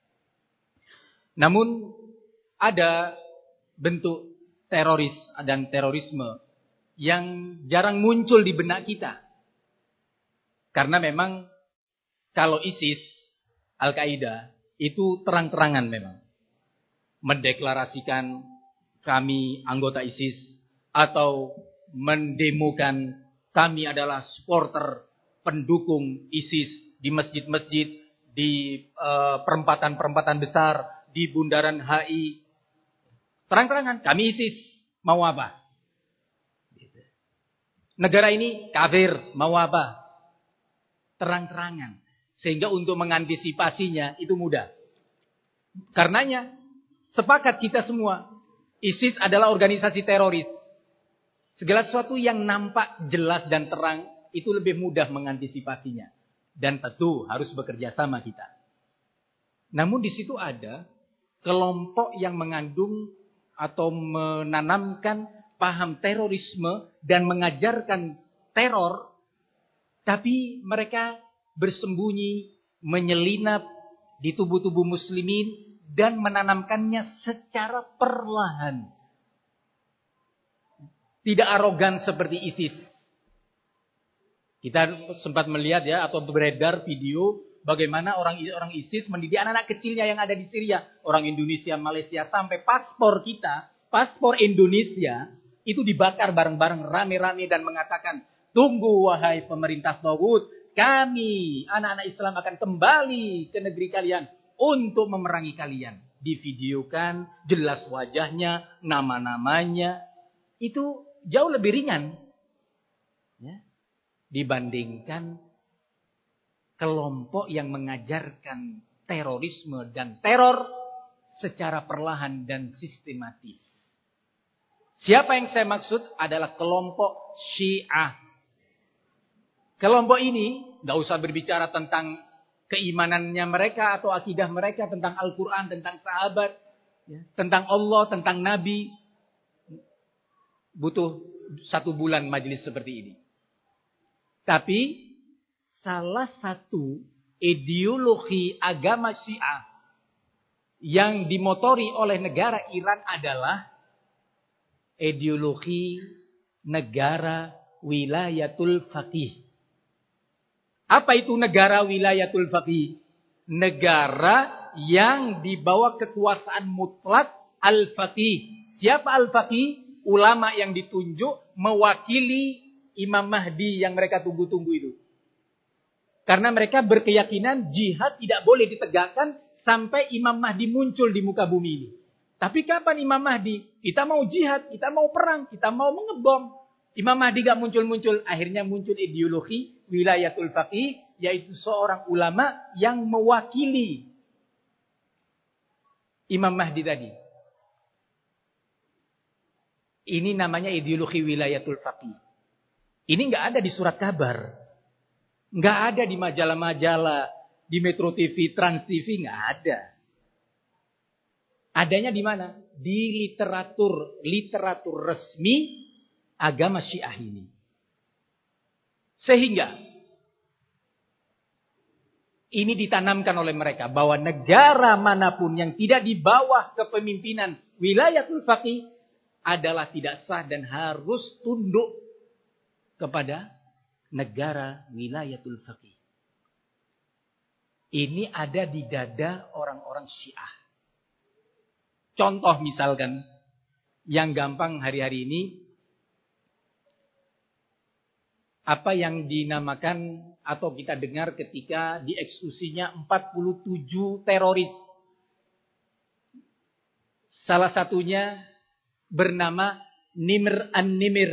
Namun ada bentuk teroris dan terorisme yang jarang muncul di benak kita. Karena memang kalau ISIS, Al-Qaeda itu terang-terangan memang mendeklarasikan kami anggota ISIS atau mendemokan kami adalah supporter pendukung ISIS di masjid-masjid, di perempatan-perempatan besar, di bundaran HI. Terang-terangan kami ISIS, mau apa? Negara ini kafir, mau apa? Terang-terangan. Sehingga untuk mengantisipasinya itu mudah. Karenanya, sepakat kita semua, ISIS adalah organisasi teroris. Segala sesuatu yang nampak jelas dan terang, itu lebih mudah mengantisipasinya. Dan tentu harus bekerja sama kita. Namun di situ ada kelompok yang mengandung atau menanamkan paham terorisme dan mengajarkan teror, tapi mereka bersembunyi, menyelinap di tubuh-tubuh muslimin dan menanamkannya secara perlahan. Tidak arogan seperti ISIS. Kita sempat melihat ya atau beredar video bagaimana orang ISIS mendidik anak-anak kecilnya yang ada di Syria, orang Indonesia, Malaysia, sampai paspor kita, paspor Indonesia itu dibakar bareng-bareng rame-rame dan mengatakan, tunggu wahai pemerintah Tauhid, kami anak-anak Islam akan kembali ke negeri kalian untuk memerangi kalian. Divideokan, jelas wajahnya, nama-namanya, itu jauh lebih ringan ya, dibandingkan kelompok yang mengajarkan terorisme dan teror secara perlahan dan sistematis. Siapa yang saya maksud adalah kelompok Syiah. Kelompok ini gak usah berbicara tentang keimanannya mereka atau akidah mereka tentang Al-Quran, tentang sahabat, tentang Allah, tentang Nabi. Butuh 1 bulan majelis seperti ini. Tapi salah satu ideologi agama Syiah yang dimotori oleh negara Iran adalah ideologi negara wilayatul faqih. Apa itu negara wilayatul faqih? Negara yang di bawah kekuasaan mutlak al-faqih. Siapa al-faqih? Ulama yang ditunjuk mewakili Imam Mahdi yang mereka tunggu-tunggu itu. Karena mereka berkeyakinan jihad tidak boleh ditegakkan sampai Imam Mahdi muncul di muka bumi ini. Tapi kapan Imam Mahdi? Kita mau jihad, kita mau perang, kita mau mengebom. Imam Mahdi gak muncul-muncul. Akhirnya muncul ideologi wilayatul faqih yaitu seorang ulama yang mewakili Imam Mahdi tadi. Ini namanya ideologi wilayatul faqih. Ini nggak ada di surat kabar. Nggak ada di majalah-majalah, di Metro TV, Trans TV, nggak ada. Adanya di mana? Di literatur resmi agama Syiah ini. Sehingga ini ditanamkan oleh mereka bahwa negara manapun yang tidak di bawah kepemimpinan wilayatul faqih adalah tidak sah dan harus tunduk kepada negara wilayatul faqih. Ini ada di dada orang-orang Syiah. Contoh misalkan yang gampang hari-hari ini, apa yang dinamakan atau kita dengar ketika dieksekusinya 47 teroris. Salah satunya bernama Nimr an-Nimr.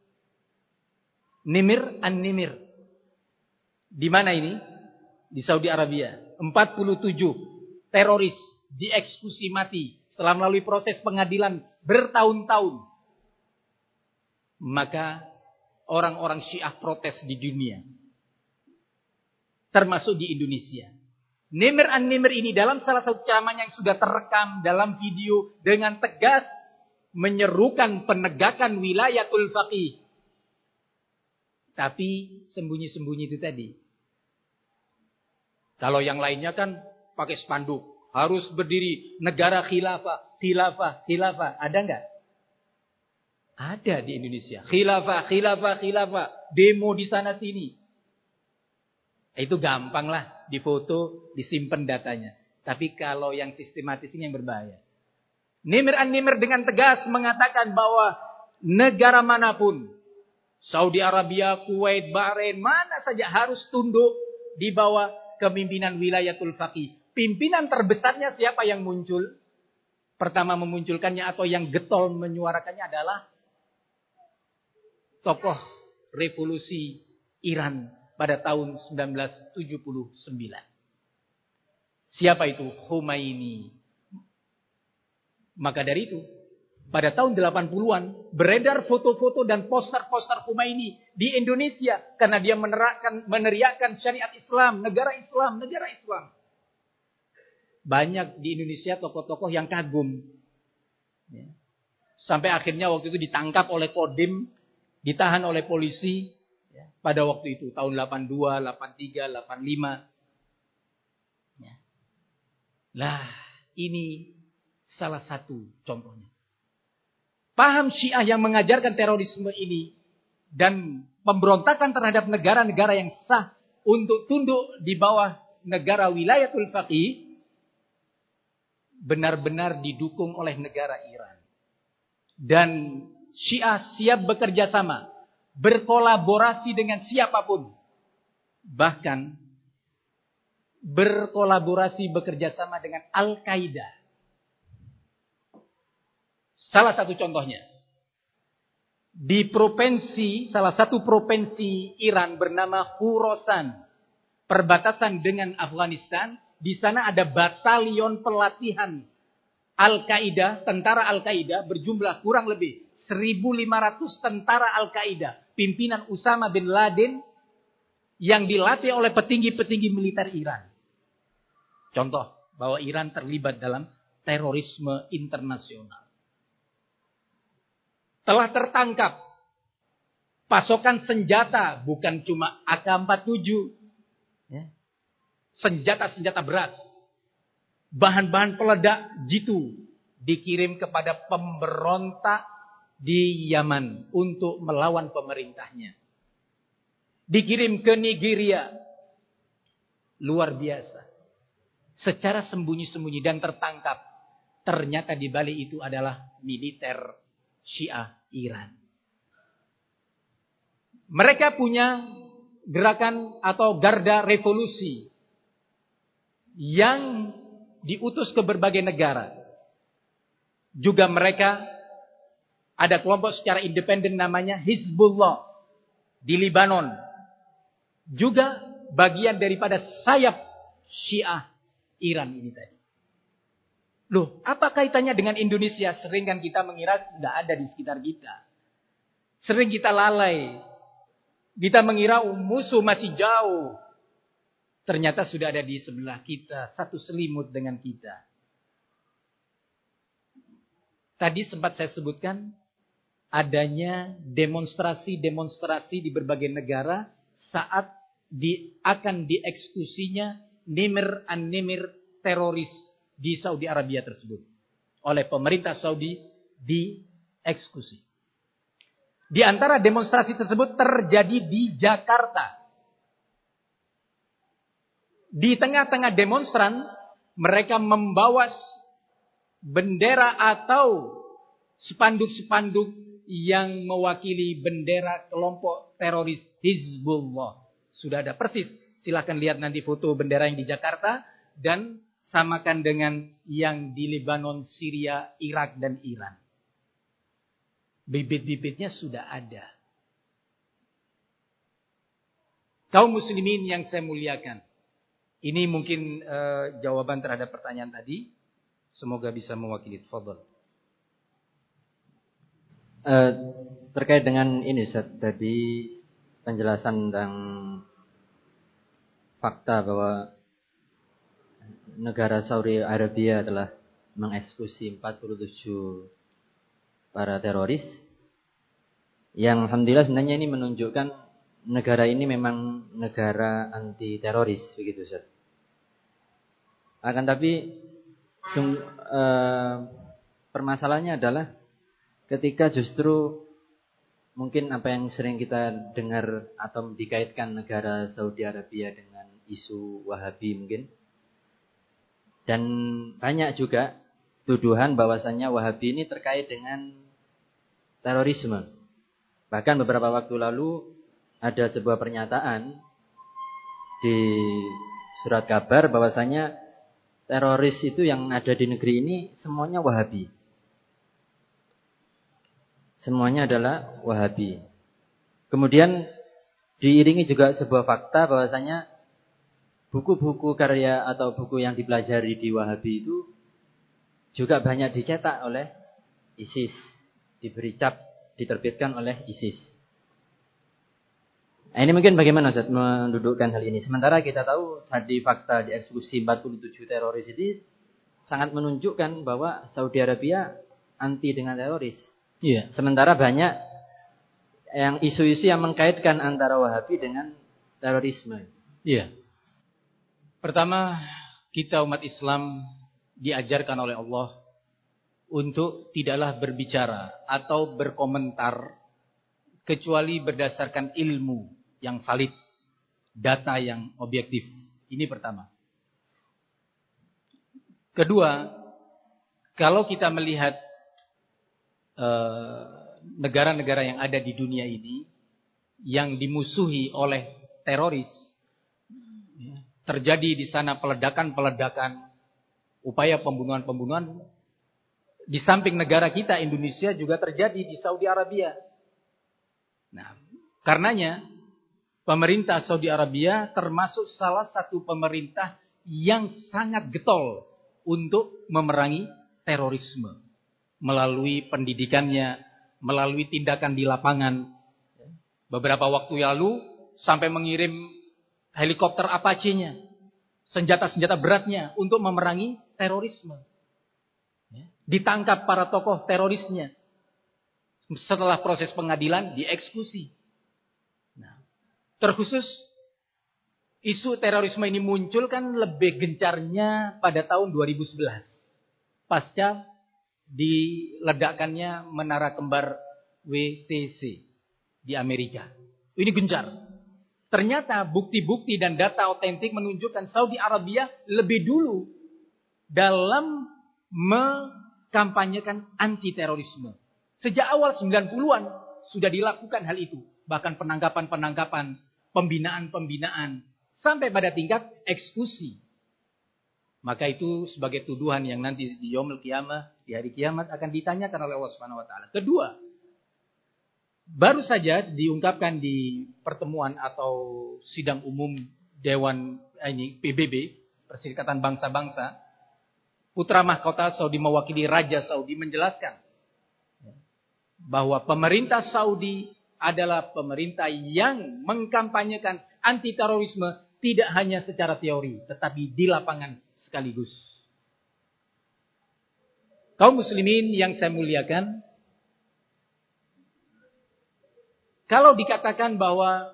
Nimr an-Nimr. Di mana ini? Di Saudi Arabia. 47 teroris dieksekusi mati setelah melalui proses pengadilan bertahun-tahun. Maka orang-orang Syiah protes di dunia. Termasuk di Indonesia. Nimr an-Nimr ini dalam salah satu ceramahnya yang sudah terekam dalam video dengan tegas menyerukan penegakan wilayatul faqih. Tapi sembunyi-sembunyi itu tadi. Kalau yang lainnya kan pakai spanduk. Harus berdiri negara khilafah, khilafah, khilafah. Ada enggak? Ada di Indonesia. Khilafah, khilafah, khilafah. Demo di sana sini. Itu gampang lah. Difoto, disimpan datanya. Tapi kalau yang sistematis ini yang berbahaya. Nimr an-Nimr dengan tegas mengatakan bahwa negara manapun, Saudi Arabia, Kuwait, Bahrain, mana saja harus tunduk di bawah kepemimpinan wilayatul faqih. Pimpinan terbesarnya siapa yang muncul? Pertama memunculkannya atau yang getol menyuarakannya adalah tokoh revolusi Iran pada tahun 1979. Siapa itu? Khomeini. Maka dari itu, pada tahun 80-an beredar foto-foto dan poster-poster Khomeini di Indonesia karena dia meneriakkan syariat Islam, negara Islam, negara Islam. Banyak di Indonesia tokoh-tokoh yang kagum. Sampai akhirnya waktu itu ditangkap oleh Kodim, ditahan oleh polisi pada waktu itu tahun 82, 83, 85. Lah, ini salah satu contohnya. Paham Syiah yang mengajarkan terorisme ini dan pemberontakan terhadap negara-negara yang sah untuk tunduk di bawah negara wilayatul faqih benar-benar didukung oleh negara Iran. Dan Syiah siap bekerja sama, berkolaborasi dengan siapapun. Bahkan berkolaborasi bekerja sama dengan Al-Qaeda. Salah satu contohnya. Di salah satu provinsi Iran bernama Khorasan. Perbatasan dengan Afghanistan. Di sana ada batalion pelatihan Al-Qaeda, tentara Al-Qaeda berjumlah kurang lebih 1.500 tentara Al-Qaeda. Pimpinan Usama bin Laden yang dilatih oleh petinggi-petinggi militer Iran. Contoh bahwa Iran terlibat dalam terorisme internasional. Telah tertangkap pasokan senjata, bukan cuma AK-47. Senjata-senjata berat. Bahan-bahan peledak jitu dikirim kepada pemberontak di Yaman untuk melawan pemerintahnya. Dikirim ke Nigeria. Luar biasa. Secara sembunyi-sembunyi dan tertangkap. Ternyata di balik itu adalah militer Syiah Iran. Mereka punya gerakan atau garda revolusi yang diutus ke berbagai negara. Juga mereka ada kelompok secara independen namanya Hizbullah di Libanon. Juga bagian daripada sayap Syiah Iran ini tadi. Loh, apa kaitannya dengan Indonesia? Sering kan kita mengira tidak ada di sekitar kita. Sering kita lalai. Kita mengira musuh masih jauh. Ternyata sudah ada di sebelah kita. Satu selimut dengan kita. Tadi sempat saya sebutkan. Adanya demonstrasi-demonstrasi di berbagai negara. Saat akan dieksekusinya nimir teroris di Saudi Arabia tersebut. Oleh pemerintah Saudi dieksekusi. Di antara demonstrasi tersebut terjadi di Jakarta. Di tengah-tengah demonstran, mereka membawa bendera atau spanduk-spanduk yang mewakili bendera kelompok teroris Hizbullah. Sudah ada persis. Silakan lihat nanti foto bendera yang di Jakarta dan samakan dengan yang di Lebanon, Syria, Irak, dan Iran. Bibit-bibitnya sudah ada. Kaum muslimin yang saya muliakan. Ini mungkin jawaban terhadap pertanyaan tadi. Semoga bisa mewakili. Tafadhol. Terkait dengan ini Ustaz, tadi penjelasan tentang fakta bahwa negara Saudi Arabia telah mengeksekusi 47 para teroris. Yang alhamdulillah sebenarnya ini menunjukkan negara ini memang negara anti teroris begitu Ustaz. Akan tapi permasalahannya adalah ketika justru mungkin apa yang sering kita dengar atau dikaitkan negara Saudi Arabia dengan isu Wahabi mungkin. Dan banyak juga tuduhan bahwasannya Wahabi ini terkait dengan terorisme. Bahkan beberapa waktu lalu ada sebuah pernyataan di surat kabar bahwasannya teroris itu yang ada di negeri ini semuanya Wahabi. Semuanya adalah Wahabi. Kemudian diiringi juga sebuah fakta bahwasannya buku-buku karya atau buku yang dipelajari di Wahabi itu juga banyak dicetak oleh ISIS. Diberi cap, diterbitkan oleh ISIS. Nah, ini mungkin bagaimana Ustaz mendudukkan hal ini. Sementara kita tahu tadi fakta dieksekusi 47 teroris ini sangat menunjukkan bahwa Saudi Arabia anti dengan teroris. Iya. Sementara banyak yang isu-isu yang mengkaitkan antara Wahabi dengan terorisme. Iya. Pertama, kita umat Islam diajarkan oleh Allah untuk tidaklah berbicara atau berkomentar kecuali berdasarkan ilmu yang valid, data yang objektif. Ini pertama. Kedua, kalau kita melihat negara-negara yang ada di dunia ini yang dimusuhi oleh teroris, terjadi di sana peledakan-peledakan, upaya pembunuhan-pembunuhan. Di samping negara kita Indonesia juga terjadi di Saudi Arabia. Nah, karenanya pemerintah Saudi Arabia termasuk salah satu pemerintah yang sangat getol untuk memerangi terorisme melalui pendidikannya, melalui tindakan di lapangan. Beberapa waktu lalu sampai mengirim helikopter Apache-nya, senjata-senjata beratnya untuk memerangi terorisme. Ditangkap para tokoh terorisnya. Setelah proses pengadilan dieksekusi. Nah, terkhusus isu terorisme ini muncul kan lebih gencarnya pada tahun 2011. Pasca diledakkannya menara kembar WTC di Amerika. Ini gencar. Ternyata bukti-bukti dan data otentik menunjukkan Saudi Arabia lebih dulu dalam mengkampanyekan anti terorisme. Sejak awal 90-an sudah dilakukan hal itu. Bahkan penangkapan-penangkapan, pembinaan-pembinaan, sampai pada tingkat eksekusi. Maka itu sebagai tuduhan yang nanti di yaumul qiyamah, di hari kiamat akan ditanyakan oleh Allah Subhanahu wa taala. Kedua, baru saja diungkapkan di pertemuan atau sidang umum Dewan PBB, Perserikatan Bangsa-Bangsa, putra mahkota Saudi mewakili Raja Saudi menjelaskan bahwa pemerintah Saudi adalah pemerintah yang mengkampanyekan anti terorisme tidak hanya secara teori, tetapi di lapangan sekaligus. Kaum muslimin yang saya muliakan, kalau dikatakan bahwa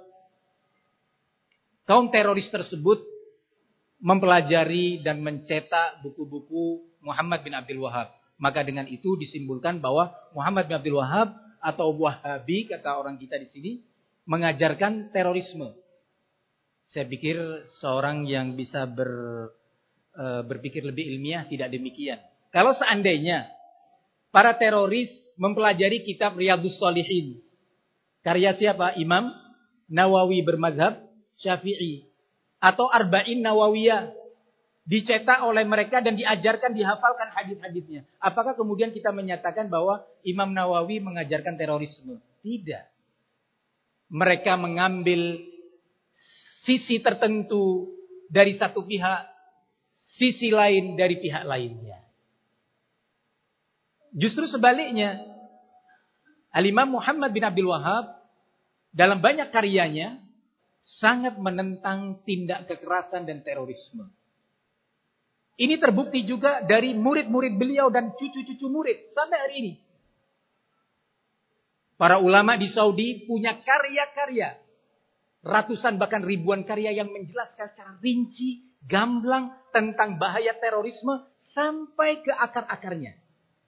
kaum teroris tersebut mempelajari dan mencetak buku-buku Muhammad bin Abdul Wahab, maka dengan itu disimpulkan bahwa Muhammad bin Abdul Wahab atau Wahabi kata orang kita di sini mengajarkan terorisme. Saya pikir seorang yang bisa berpikir lebih ilmiah tidak demikian. Kalau seandainya para teroris mempelajari kitab Riyadhus Shalihin, karya siapa? Imam Nawawi bermazhab Syafi'i, atau Arba'in Nawawiyah, dicetak oleh mereka dan diajarkan, dihafalkan hadis-hadisnya. Apakah kemudian kita menyatakan bahwa Imam Nawawi mengajarkan terorisme? Tidak. Mereka mengambil sisi tertentu dari satu pihak, sisi lain dari pihak lainnya. Justru sebaliknya, Al-Imam Muhammad bin Abdul Wahab dalam banyak karyanya sangat menentang tindak kekerasan dan terorisme. Ini terbukti juga dari murid-murid beliau dan cucu-cucu murid sampai hari ini. Para ulama di Saudi punya karya-karya, ratusan bahkan ribuan karya yang menjelaskan secara rinci, gamblang tentang bahaya terorisme sampai ke akar-akarnya.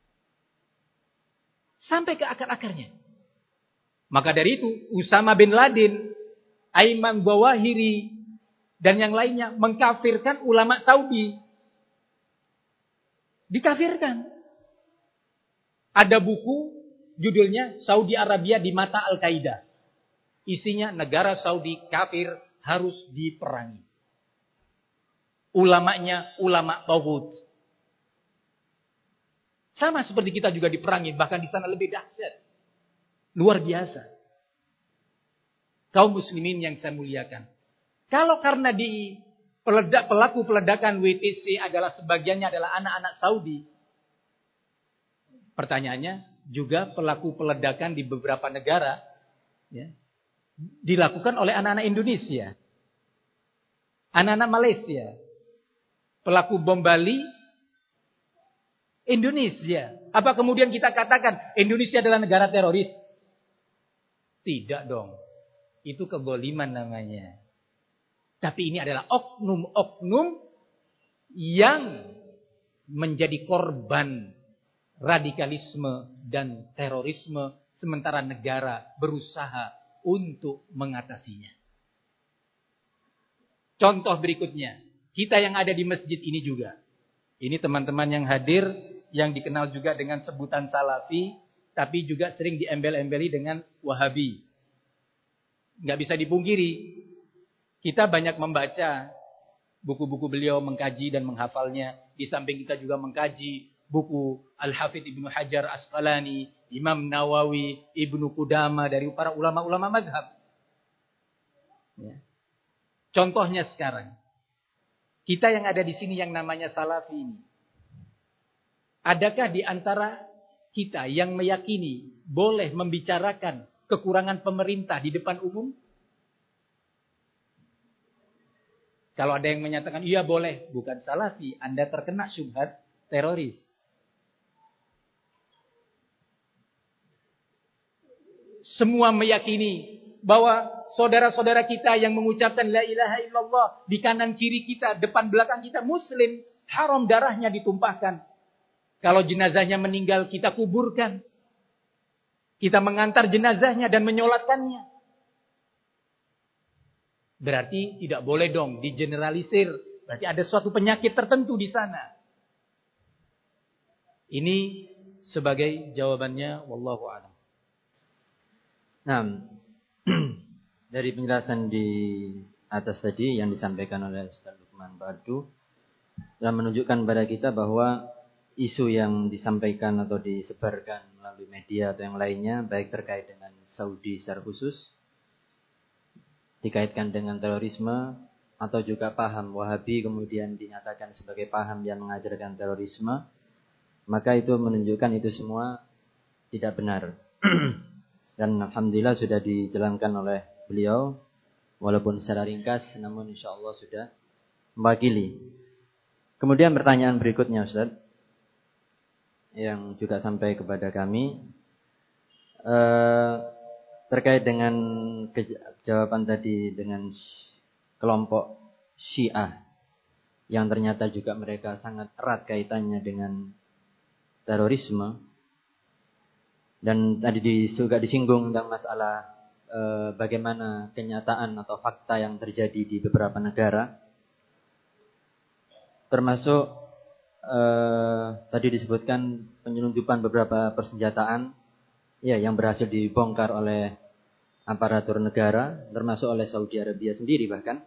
Sampai ke akar-akarnya. Maka dari itu, Usama bin Laden, Ayman Zawahiri, dan yang lainnya mengkafirkan ulama Saudi. Dikafirkan. Ada buku judulnya Saudi Arabia di Mata Al-Qaeda. Isinya negara Saudi kafir harus diperangi. Ulamanya ulama tauhid. Sama seperti kita juga diperangi, bahkan di sana lebih dahsyat. Luar biasa. Kaum muslimin yang saya muliakan. Kalau karena pelaku peledakan WTC adalah sebagiannya adalah anak-anak Saudi. Pertanyaannya, juga pelaku peledakan di beberapa negara ya, dilakukan oleh anak-anak Indonesia. Anak-anak Malaysia. Pelaku bom Bali, Indonesia. Apa kemudian kita katakan Indonesia adalah negara teroris? Tidak dong. Itu kegoliman namanya. Tapi ini adalah oknum-oknum yang menjadi korban radikalisme dan terorisme sementara negara berusaha untuk mengatasinya. Contoh berikutnya, kita yang ada di masjid ini juga. Ini teman-teman yang hadir yang dikenal juga dengan sebutan Salafi, tapi juga sering diembel-embeli dengan Wahabi. Nggak bisa dipungkiri, kita banyak membaca buku-buku beliau, mengkaji dan menghafalnya. Di samping kita juga mengkaji buku Al-Hafidh Ibnu Hajar Asqalani, Imam Nawawi, Ibnu Qudama dari para ulama-ulama mazhab. Ya. Contohnya sekarang, kita yang ada di sini yang namanya Salafi ini, adakah di antara kita yang meyakini boleh membicarakan kekurangan pemerintah di depan umum? Kalau ada yang menyatakan, iya boleh, bukan Salafi, Anda terkena syubhat teroris. Semua meyakini bahwa saudara-saudara kita yang mengucapkan la ilaha illallah di kanan kiri kita, depan belakang kita muslim, haram darahnya ditumpahkan. Kalau jenazahnya meninggal kita kuburkan. Kita mengantar jenazahnya dan menyolatkannya. Berarti tidak boleh dong digeneralisir. Berarti ada suatu penyakit tertentu di sana. Ini sebagai jawabannya, wallahu a'lam. Nah, dari penjelasan di atas tadi yang disampaikan oleh Ustaz Lukman Badu telah menunjukkan kepada kita bahwa isu yang disampaikan atau disebarkan melalui media atau yang lainnya, baik terkait dengan Saudi secara khusus, dikaitkan dengan terorisme, atau juga paham Wahabi kemudian dinyatakan sebagai paham yang mengajarkan terorisme, maka itu menunjukkan itu semua tidak benar. Dan alhamdulillah sudah dijalankan oleh beliau, walaupun secara ringkas, namun insya Allah sudah mewakili. Kemudian pertanyaan berikutnya Ustaz, yang juga sampai kepada kami, terkait dengan jawaban tadi dengan kelompok Syiah yang ternyata juga mereka sangat erat kaitannya dengan terorisme. Dan tadi juga disinggung tentang masalah bagaimana kenyataan atau fakta yang terjadi di beberapa negara. Termasuk tadi disebutkan penyelundupan beberapa persenjataan ya yang berhasil dibongkar oleh aparatur negara, termasuk oleh Saudi Arabia sendiri bahkan.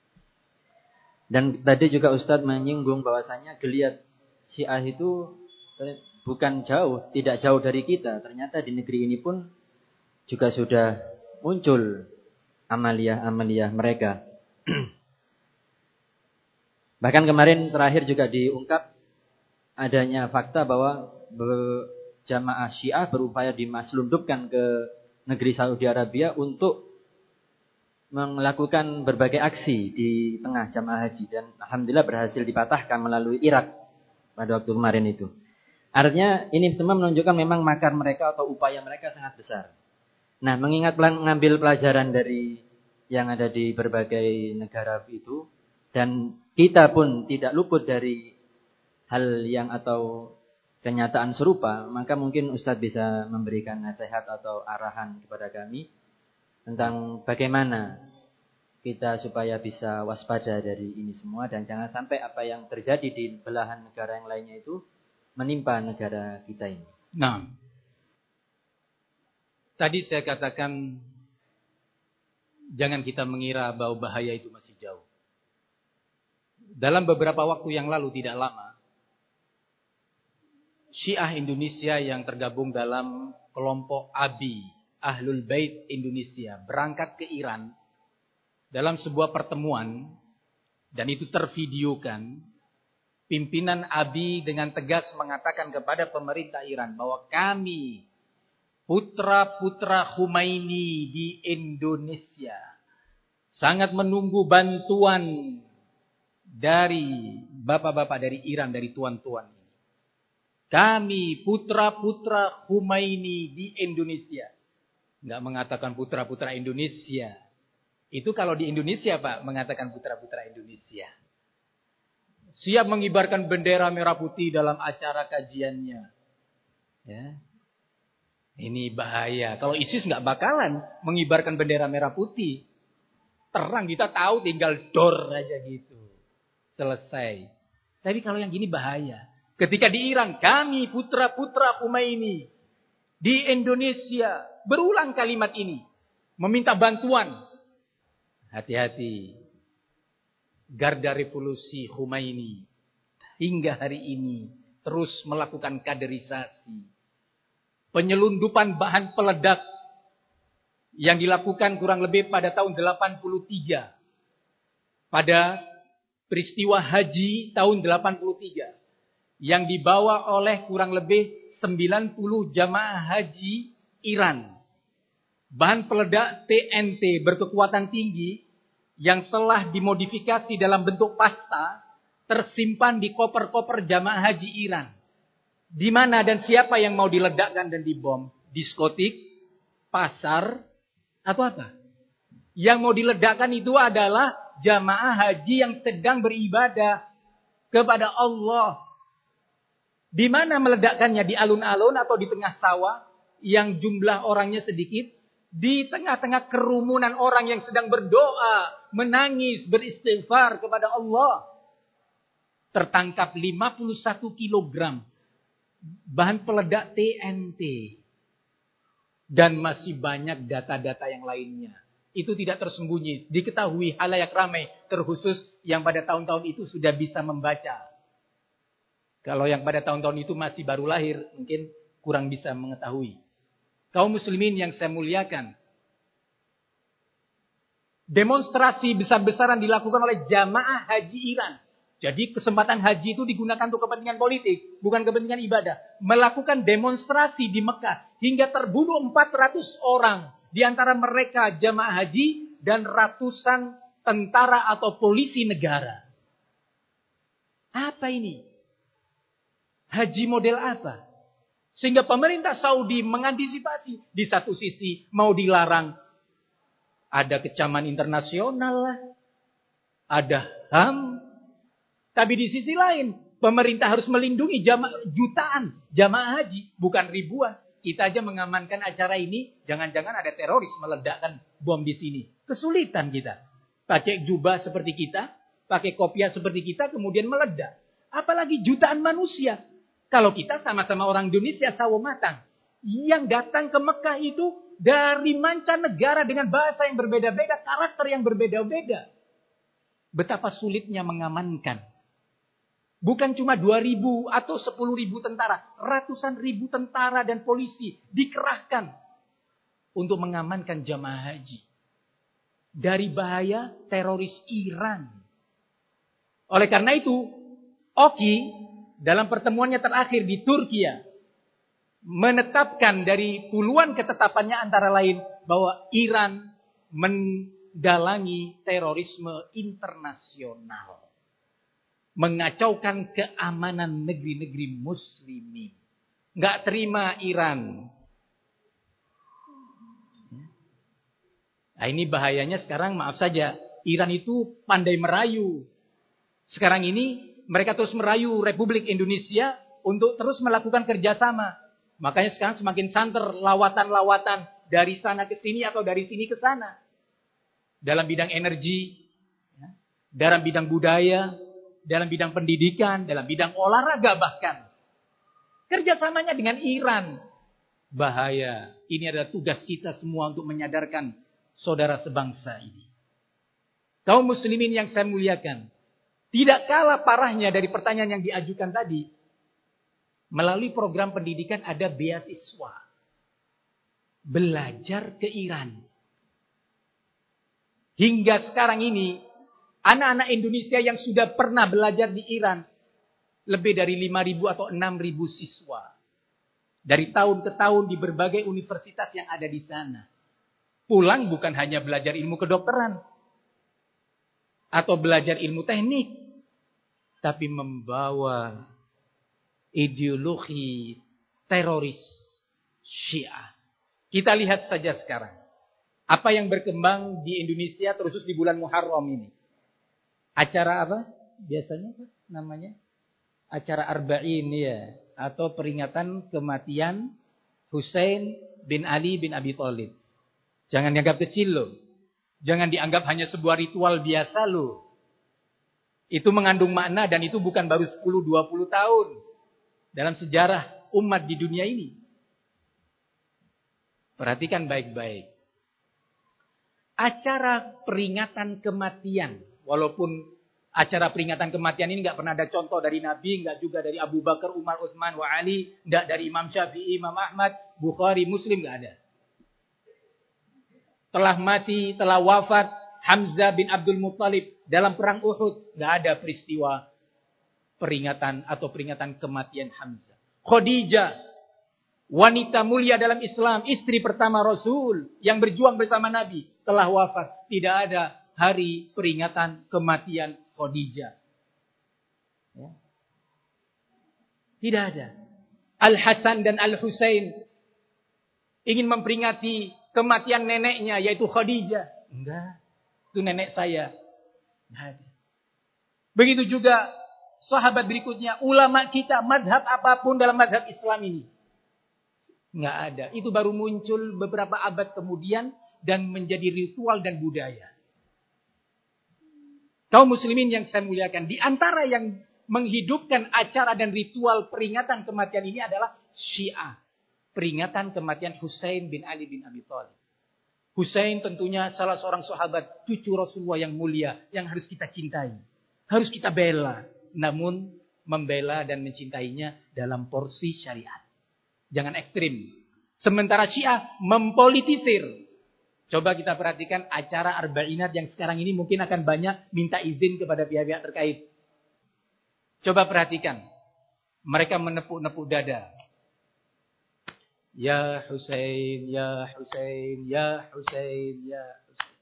Dan tadi juga Ustadz menyinggung bahwasanya geliat Syiah itu bukan jauh, tidak jauh dari kita. Ternyata di negeri ini pun juga sudah muncul amaliyah-amaliyah mereka. Bahkan kemarin terakhir juga diungkap adanya fakta bahwa jamaah Syiah berupaya dimaslundupkan ke negeri Saudi Arabia untuk melakukan berbagai aksi di tengah jamaah haji. Dan alhamdulillah berhasil dipatahkan melalui Irak pada waktu kemarin itu. Artinya ini semua menunjukkan memang makar mereka atau upaya mereka sangat besar. Nah, mengambil pelajaran dari yang ada di berbagai negara itu, dan kita pun tidak luput dari hal yang atau kenyataan serupa, maka mungkin Ustadz bisa memberikan nasihat atau arahan kepada kami tentang bagaimana kita supaya bisa waspada dari ini semua dan jangan sampai apa yang terjadi di belahan negara yang lainnya itu menimpa negara kita ini. Nah, tadi saya katakan jangan kita mengira bahwa bahaya itu masih jauh. Dalam beberapa waktu yang lalu tidak lama, Syiah Indonesia yang tergabung dalam kelompok ABI, Ahlul Bait Indonesia, berangkat ke Iran dalam sebuah pertemuan, dan itu tervideokan. Pimpinan ABI dengan tegas mengatakan kepada pemerintah Iran bahwa kami, putra-putra Khomeini di Indonesia, sangat menunggu bantuan dari bapak-bapak dari Iran, dari tuan-tuan. Kami putra-putra Khomeini di Indonesia. Enggak mengatakan putra-putra Indonesia. Itu kalau di Indonesia, Pak, mengatakan putra-putra Indonesia. Siap mengibarkan bendera merah putih dalam acara kajiannya. Ya. Ini bahaya. Kalau ISIS enggak bakalan mengibarkan bendera merah putih. Terang, kita tahu, tinggal dor aja gitu. Selesai. Tapi kalau yang gini bahaya. Ketika di Iran, kami putra-putra Khomeini di Indonesia, berulang kalimat ini, meminta bantuan. Hati-hati. Garda revolusi Khomeini hingga hari ini terus melakukan kaderisasi. Penyelundupan bahan peledak yang dilakukan kurang lebih pada tahun 83. Pada peristiwa haji tahun 83. Yang dibawa oleh kurang lebih 90 jamaah haji Iran. Bahan peledak TNT berkekuatan tinggi yang telah dimodifikasi dalam bentuk pasta tersimpan di koper-koper jamaah haji Iran. Di mana dan siapa yang mau diledakkan dan dibom? Diskotik, pasar, atau apa? Yang mau diledakkan itu adalah jamaah haji yang sedang beribadah kepada Allah. Di mana meledakkannya? Di alun-alun atau di tengah sawah yang jumlah orangnya sedikit? Di tengah-tengah kerumunan orang yang sedang berdoa, menangis, beristighfar kepada Allah. Tertangkap 51 kilogram bahan peledak TNT. Dan masih banyak data-data yang lainnya. Itu tidak tersembunyi. Diketahui halayak ramai, terkhusus yang pada tahun-tahun itu sudah bisa membaca. Kalau yang pada tahun-tahun itu masih baru lahir, mungkin kurang bisa mengetahui. Kaum muslimin yang saya muliakan. Demonstrasi besar-besaran dilakukan oleh jamaah haji Iran. Jadi kesempatan haji itu digunakan untuk kepentingan politik, bukan kepentingan ibadah. Melakukan demonstrasi di Mekah hingga terbunuh 400 orang. Di antara mereka jamaah haji dan ratusan tentara atau polisi negara. Apa ini? Haji model apa? Sehingga pemerintah Saudi mengantisipasi. Di satu sisi mau dilarang. Ada kecaman internasional lah. Ada HAM. Tapi di sisi lain, pemerintah harus melindungi jutaan jamaah haji, bukan ribuan. Kita aja mengamankan acara ini, jangan-jangan ada teroris meledakkan bom di sini. Kesulitan kita. Pakai jubah seperti kita, pakai kopiah seperti kita, kemudian meledak. Apalagi jutaan manusia. Kalau kita sama-sama orang Indonesia sawo matang, yang datang ke Mekah itu dari mancanegara dengan bahasa yang berbeda-beda, karakter yang berbeda-beda. Betapa sulitnya mengamankan. Bukan cuma 2.000 atau 10.000 tentara. Ratusan ribu tentara dan polisi dikerahkan untuk mengamankan jamaah haji. Dari bahaya teroris Iran. Oleh karena itu, Oki dalam pertemuannya terakhir di Turki menetapkan dari puluhan ketetapannya antara lain bahwa Iran mendalangi terorisme internasional. Mengacaukan keamanan negeri-negeri muslimin. Nggak terima Iran. Nah ini bahayanya sekarang, maaf saja. Iran itu pandai merayu. Sekarang ini mereka terus merayu Republik Indonesia untuk terus melakukan kerjasama. Makanya sekarang semakin santer lawatan-lawatan dari sana ke sini atau dari sini ke sana. Dalam bidang energi, dalam bidang budaya, dalam bidang pendidikan, dalam bidang olahraga bahkan. Kerjasamanya dengan Iran. Bahaya. Ini adalah tugas kita semua untuk menyadarkan saudara sebangsa ini. Kaum muslimin yang saya muliakan. Tidak kalah parahnya dari pertanyaan yang diajukan tadi. Melalui program pendidikan ada beasiswa. Belajar ke Iran. Hingga sekarang ini, anak-anak Indonesia yang sudah pernah belajar di Iran. Lebih dari 5.000 atau 6.000 siswa. Dari tahun ke tahun di berbagai universitas yang ada di sana. Pulang bukan hanya belajar ilmu kedokteran. Atau belajar ilmu teknik. Tapi membawa ideologi teroris Syiah. Kita lihat saja sekarang. Apa yang berkembang di Indonesia terus di bulan Muharram ini. Acara apa? Biasanya apa namanya? Acara Arba'in ya. Atau peringatan kematian Husain bin Ali bin Abi Thalib. Jangan dianggap kecil loh. Jangan dianggap hanya sebuah ritual biasa loh. Itu mengandung makna dan itu bukan baru 10-20 tahun. Dalam sejarah umat di dunia ini. Perhatikan baik-baik. Acara peringatan kematian. Walaupun acara peringatan kematian ini nggak pernah ada contoh dari Nabi, nggak juga dari Abu Bakar, Umar, Utsman, wa Ali, nggak dari Imam Syafi'i, Imam Ahmad, Bukhari, Muslim, nggak ada. Telah mati, telah wafat Hamzah bin Abdul Muttalib dalam perang Uhud, nggak ada peristiwa peringatan atau peringatan kematian Hamzah. Khadijah, wanita mulia dalam Islam, istri pertama Rasul yang berjuang bersama Nabi, telah wafat. Tidak ada hari peringatan kematian Khadijah. Ya. Tidak ada. Al-Hasan dan Al-Husain ingin memperingati kematian neneknya, yaitu Khadijah. Enggak. Itu nenek saya. Enggak ada. Begitu juga sahabat berikutnya, ulama kita, madhab apapun dalam madhab Islam ini. Enggak ada. Itu baru muncul beberapa abad kemudian dan menjadi ritual dan budaya. Kaum muslimin yang saya muliakan, di antara yang menghidupkan acara dan ritual peringatan kematian ini adalah Syiah. Peringatan kematian Husain bin Ali bin Abi Thalib. Husain tentunya salah seorang sahabat cucu Rasulullah yang mulia, yang harus kita cintai. Harus kita bela. Namun membela dan mencintainya dalam porsi syariat. Jangan ekstrim. Sementara Syiah mempolitisir. Coba kita perhatikan acara arba'inat yang sekarang ini mungkin akan banyak minta izin kepada pihak-pihak terkait. Coba perhatikan. Mereka menepuk-nepuk dada. Ya Husain, ya Husain, ya Husain, ya Husain.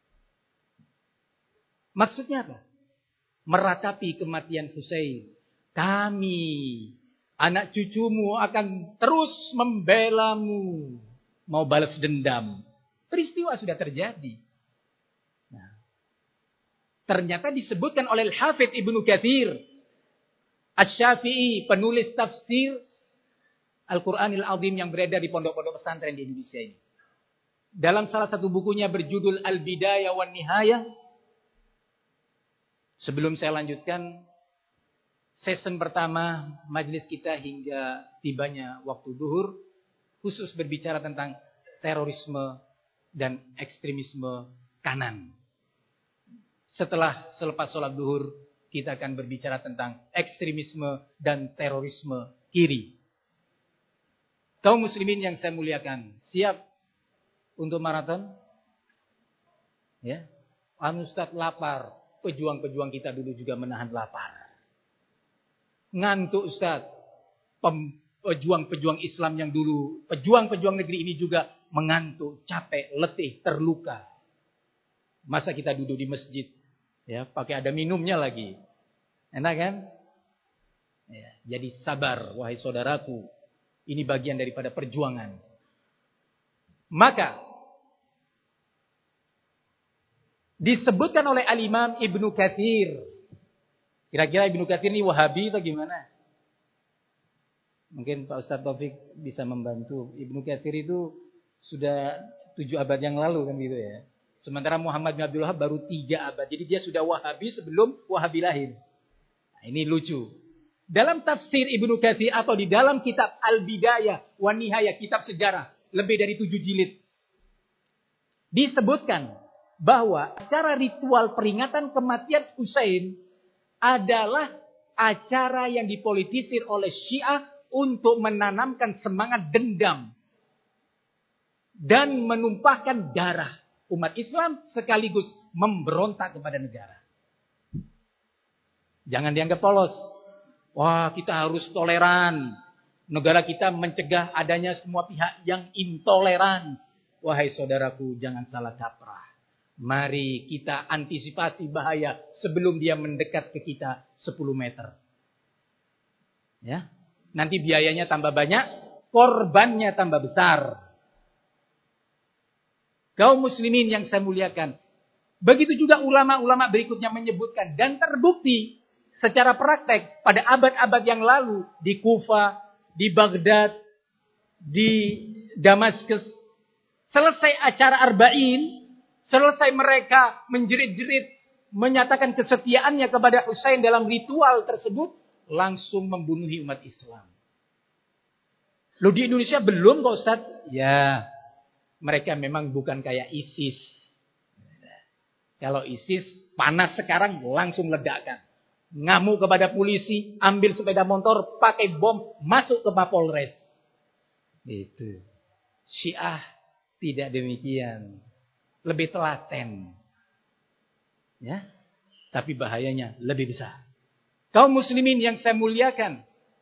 Maksudnya apa? Meratapi kematian Husain. Kami, anak cucumu akan terus membelamu. Mau balas dendam. Peristiwa sudah terjadi. Nah, ternyata disebutkan oleh Al-Hafidh Ibnu Katsir Asy-Syafi'i, penulis tafsir Al-Qur'anil Azim yang beredar di pondok-pondok pesantren di Indonesia ini. Dalam salah satu bukunya berjudul Al-Bidayah wan Nihayah. Sebelum saya lanjutkan, season pertama majelis kita hingga tibanya waktu zuhur khusus berbicara tentang terorisme dan ekstremisme kanan. Selepas sholat zuhur, kita akan berbicara tentang ekstremisme dan terorisme kiri. Kaum muslimin yang saya muliakan, siap untuk maraton? Ya, Ustaz lapar. Pejuang-pejuang kita dulu juga menahan lapar. Ngantuk Ustaz. Pejuang-pejuang Islam yang dulu, pejuang-pejuang negeri ini juga mengantuk, capek, letih, terluka. Masa kita duduk di masjid, ya, pakai ada minumnya lagi. Enak kan? Ya, jadi sabar, wahai saudaraku. Ini bagian daripada perjuangan. Maka disebutkan oleh Al-Imam Ibnu Katsir. Kira-kira Ibnu Katsir ini Wahabi atau gimana? Mungkin Pak Ustadz Taufik bisa membantu. Ibnu Katsir itu sudah 7 abad yang lalu kan gitu ya. Sementara Muhammad bin Abdul Wahab baru 3 abad. Jadi dia sudah Wahabi sebelum Wahabi lahir. Nah, ini lucu. Dalam tafsir Ibnu Katsir atau di dalam kitab Al-Bidayah wan Nihayah, kitab sejarah, lebih dari 7 jilid. Disebutkan bahwa acara ritual peringatan kematian Husain adalah acara yang dipolitisir oleh Syiah untuk menanamkan semangat dendam dan menumpahkan darah umat Islam sekaligus memberontak kepada negara. Jangan dianggap polos. Wah, kita harus toleran. Negara kita mencegah adanya semua pihak yang intoleran. Wahai saudaraku, jangan salah kaprah. Mari kita antisipasi bahaya sebelum dia mendekat ke kita 10 meter. Ya. Nanti biayanya tambah banyak, korbannya tambah besar. Kaum muslimin yang saya muliakan. Begitu juga ulama-ulama berikutnya menyebutkan dan terbukti secara praktek pada abad-abad yang lalu di Kufa, di Baghdad, di Damaskus. Selesai acara Arba'in, selesai mereka menjerit-jerit menyatakan kesetiaannya kepada Husain dalam ritual tersebut, langsung membunuhi umat Islam. Loh, di Indonesia belum kok Ustaz? Ya, mereka memang bukan kayak ISIS. Kalau ISIS panas sekarang langsung ledakan. Ngamuk kepada polisi, ambil sepeda motor, pakai bom, masuk ke Mapolres. Itu. Syiah tidak demikian. Lebih telaten. Ya. Tapi bahayanya lebih besar. Kaum muslimin yang saya muliakan.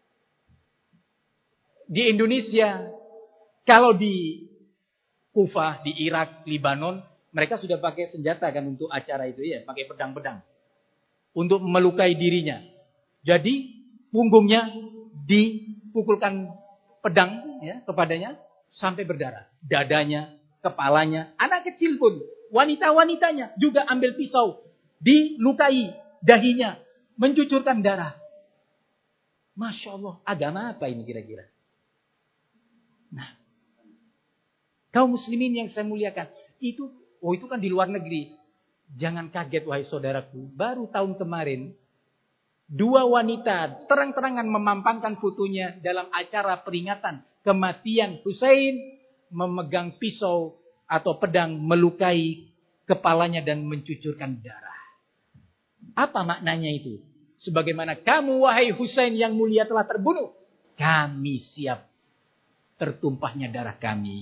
Di Indonesia, kalau di Kufah, di Irak, Libanon, mereka sudah pakai senjata kan untuk acara itu ya, pakai pedang-pedang. Untuk melukai dirinya. Jadi punggungnya dipukulkan pedang ya kepadanya sampai berdarah. Dadanya, kepalanya, anak kecil pun, wanita-wanitanya juga ambil pisau, dilukai dahinya, mencucurkan darah. Masya Allah, agama apa ini kira-kira? Nah, kaum muslimin yang saya muliakan, itu kan di luar negeri. Jangan kaget wahai saudaraku, baru tahun kemarin 2 wanita terang-terangan memampangkan fotonya dalam acara peringatan kematian Husain, memegang pisau atau pedang melukai kepalanya dan mencucurkan darah. Apa maknanya itu? Sebagaimana kamu wahai Husain yang mulia telah terbunuh, kami siap tertumpahnya darah kami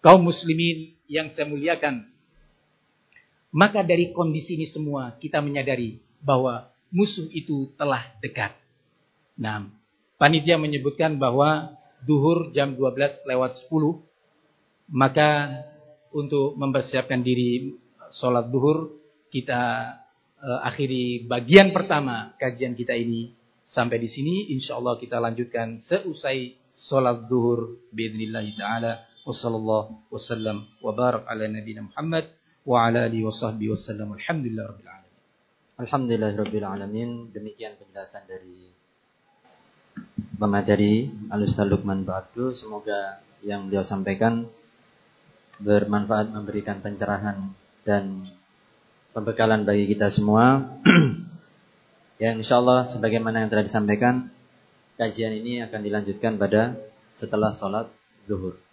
Kaum muslimin yang saya muliakan, maka dari kondisi ini semua kita menyadari bahwa musuh itu telah dekat. Nah, panitia menyebutkan bahwa duhur jam 12:10, maka untuk mempersiapkan diri sholat duhur, kita akhiri bagian pertama kajian kita ini sampai di sini. Insyaallah kita lanjutkan seusai sholat duhur biidznillah taala. Wassallallahu wasallam wa barak ala nabiyina Muhammad wa ala alihi washabbihi wasallam. Alhamdulillahirabbil alamin. Alhamdulillahirabbil alamin. Demikian penjelasan dari pemateri Al-Ustaz Lukman Ba'abdu. Semoga yang beliau sampaikan bermanfaat, memberikan pencerahan dan pembekalan bagi kita semua. Yang insyaallah sebagaimana yang telah disampaikan, kajian ini akan dilanjutkan pada setelah sholat zuhur.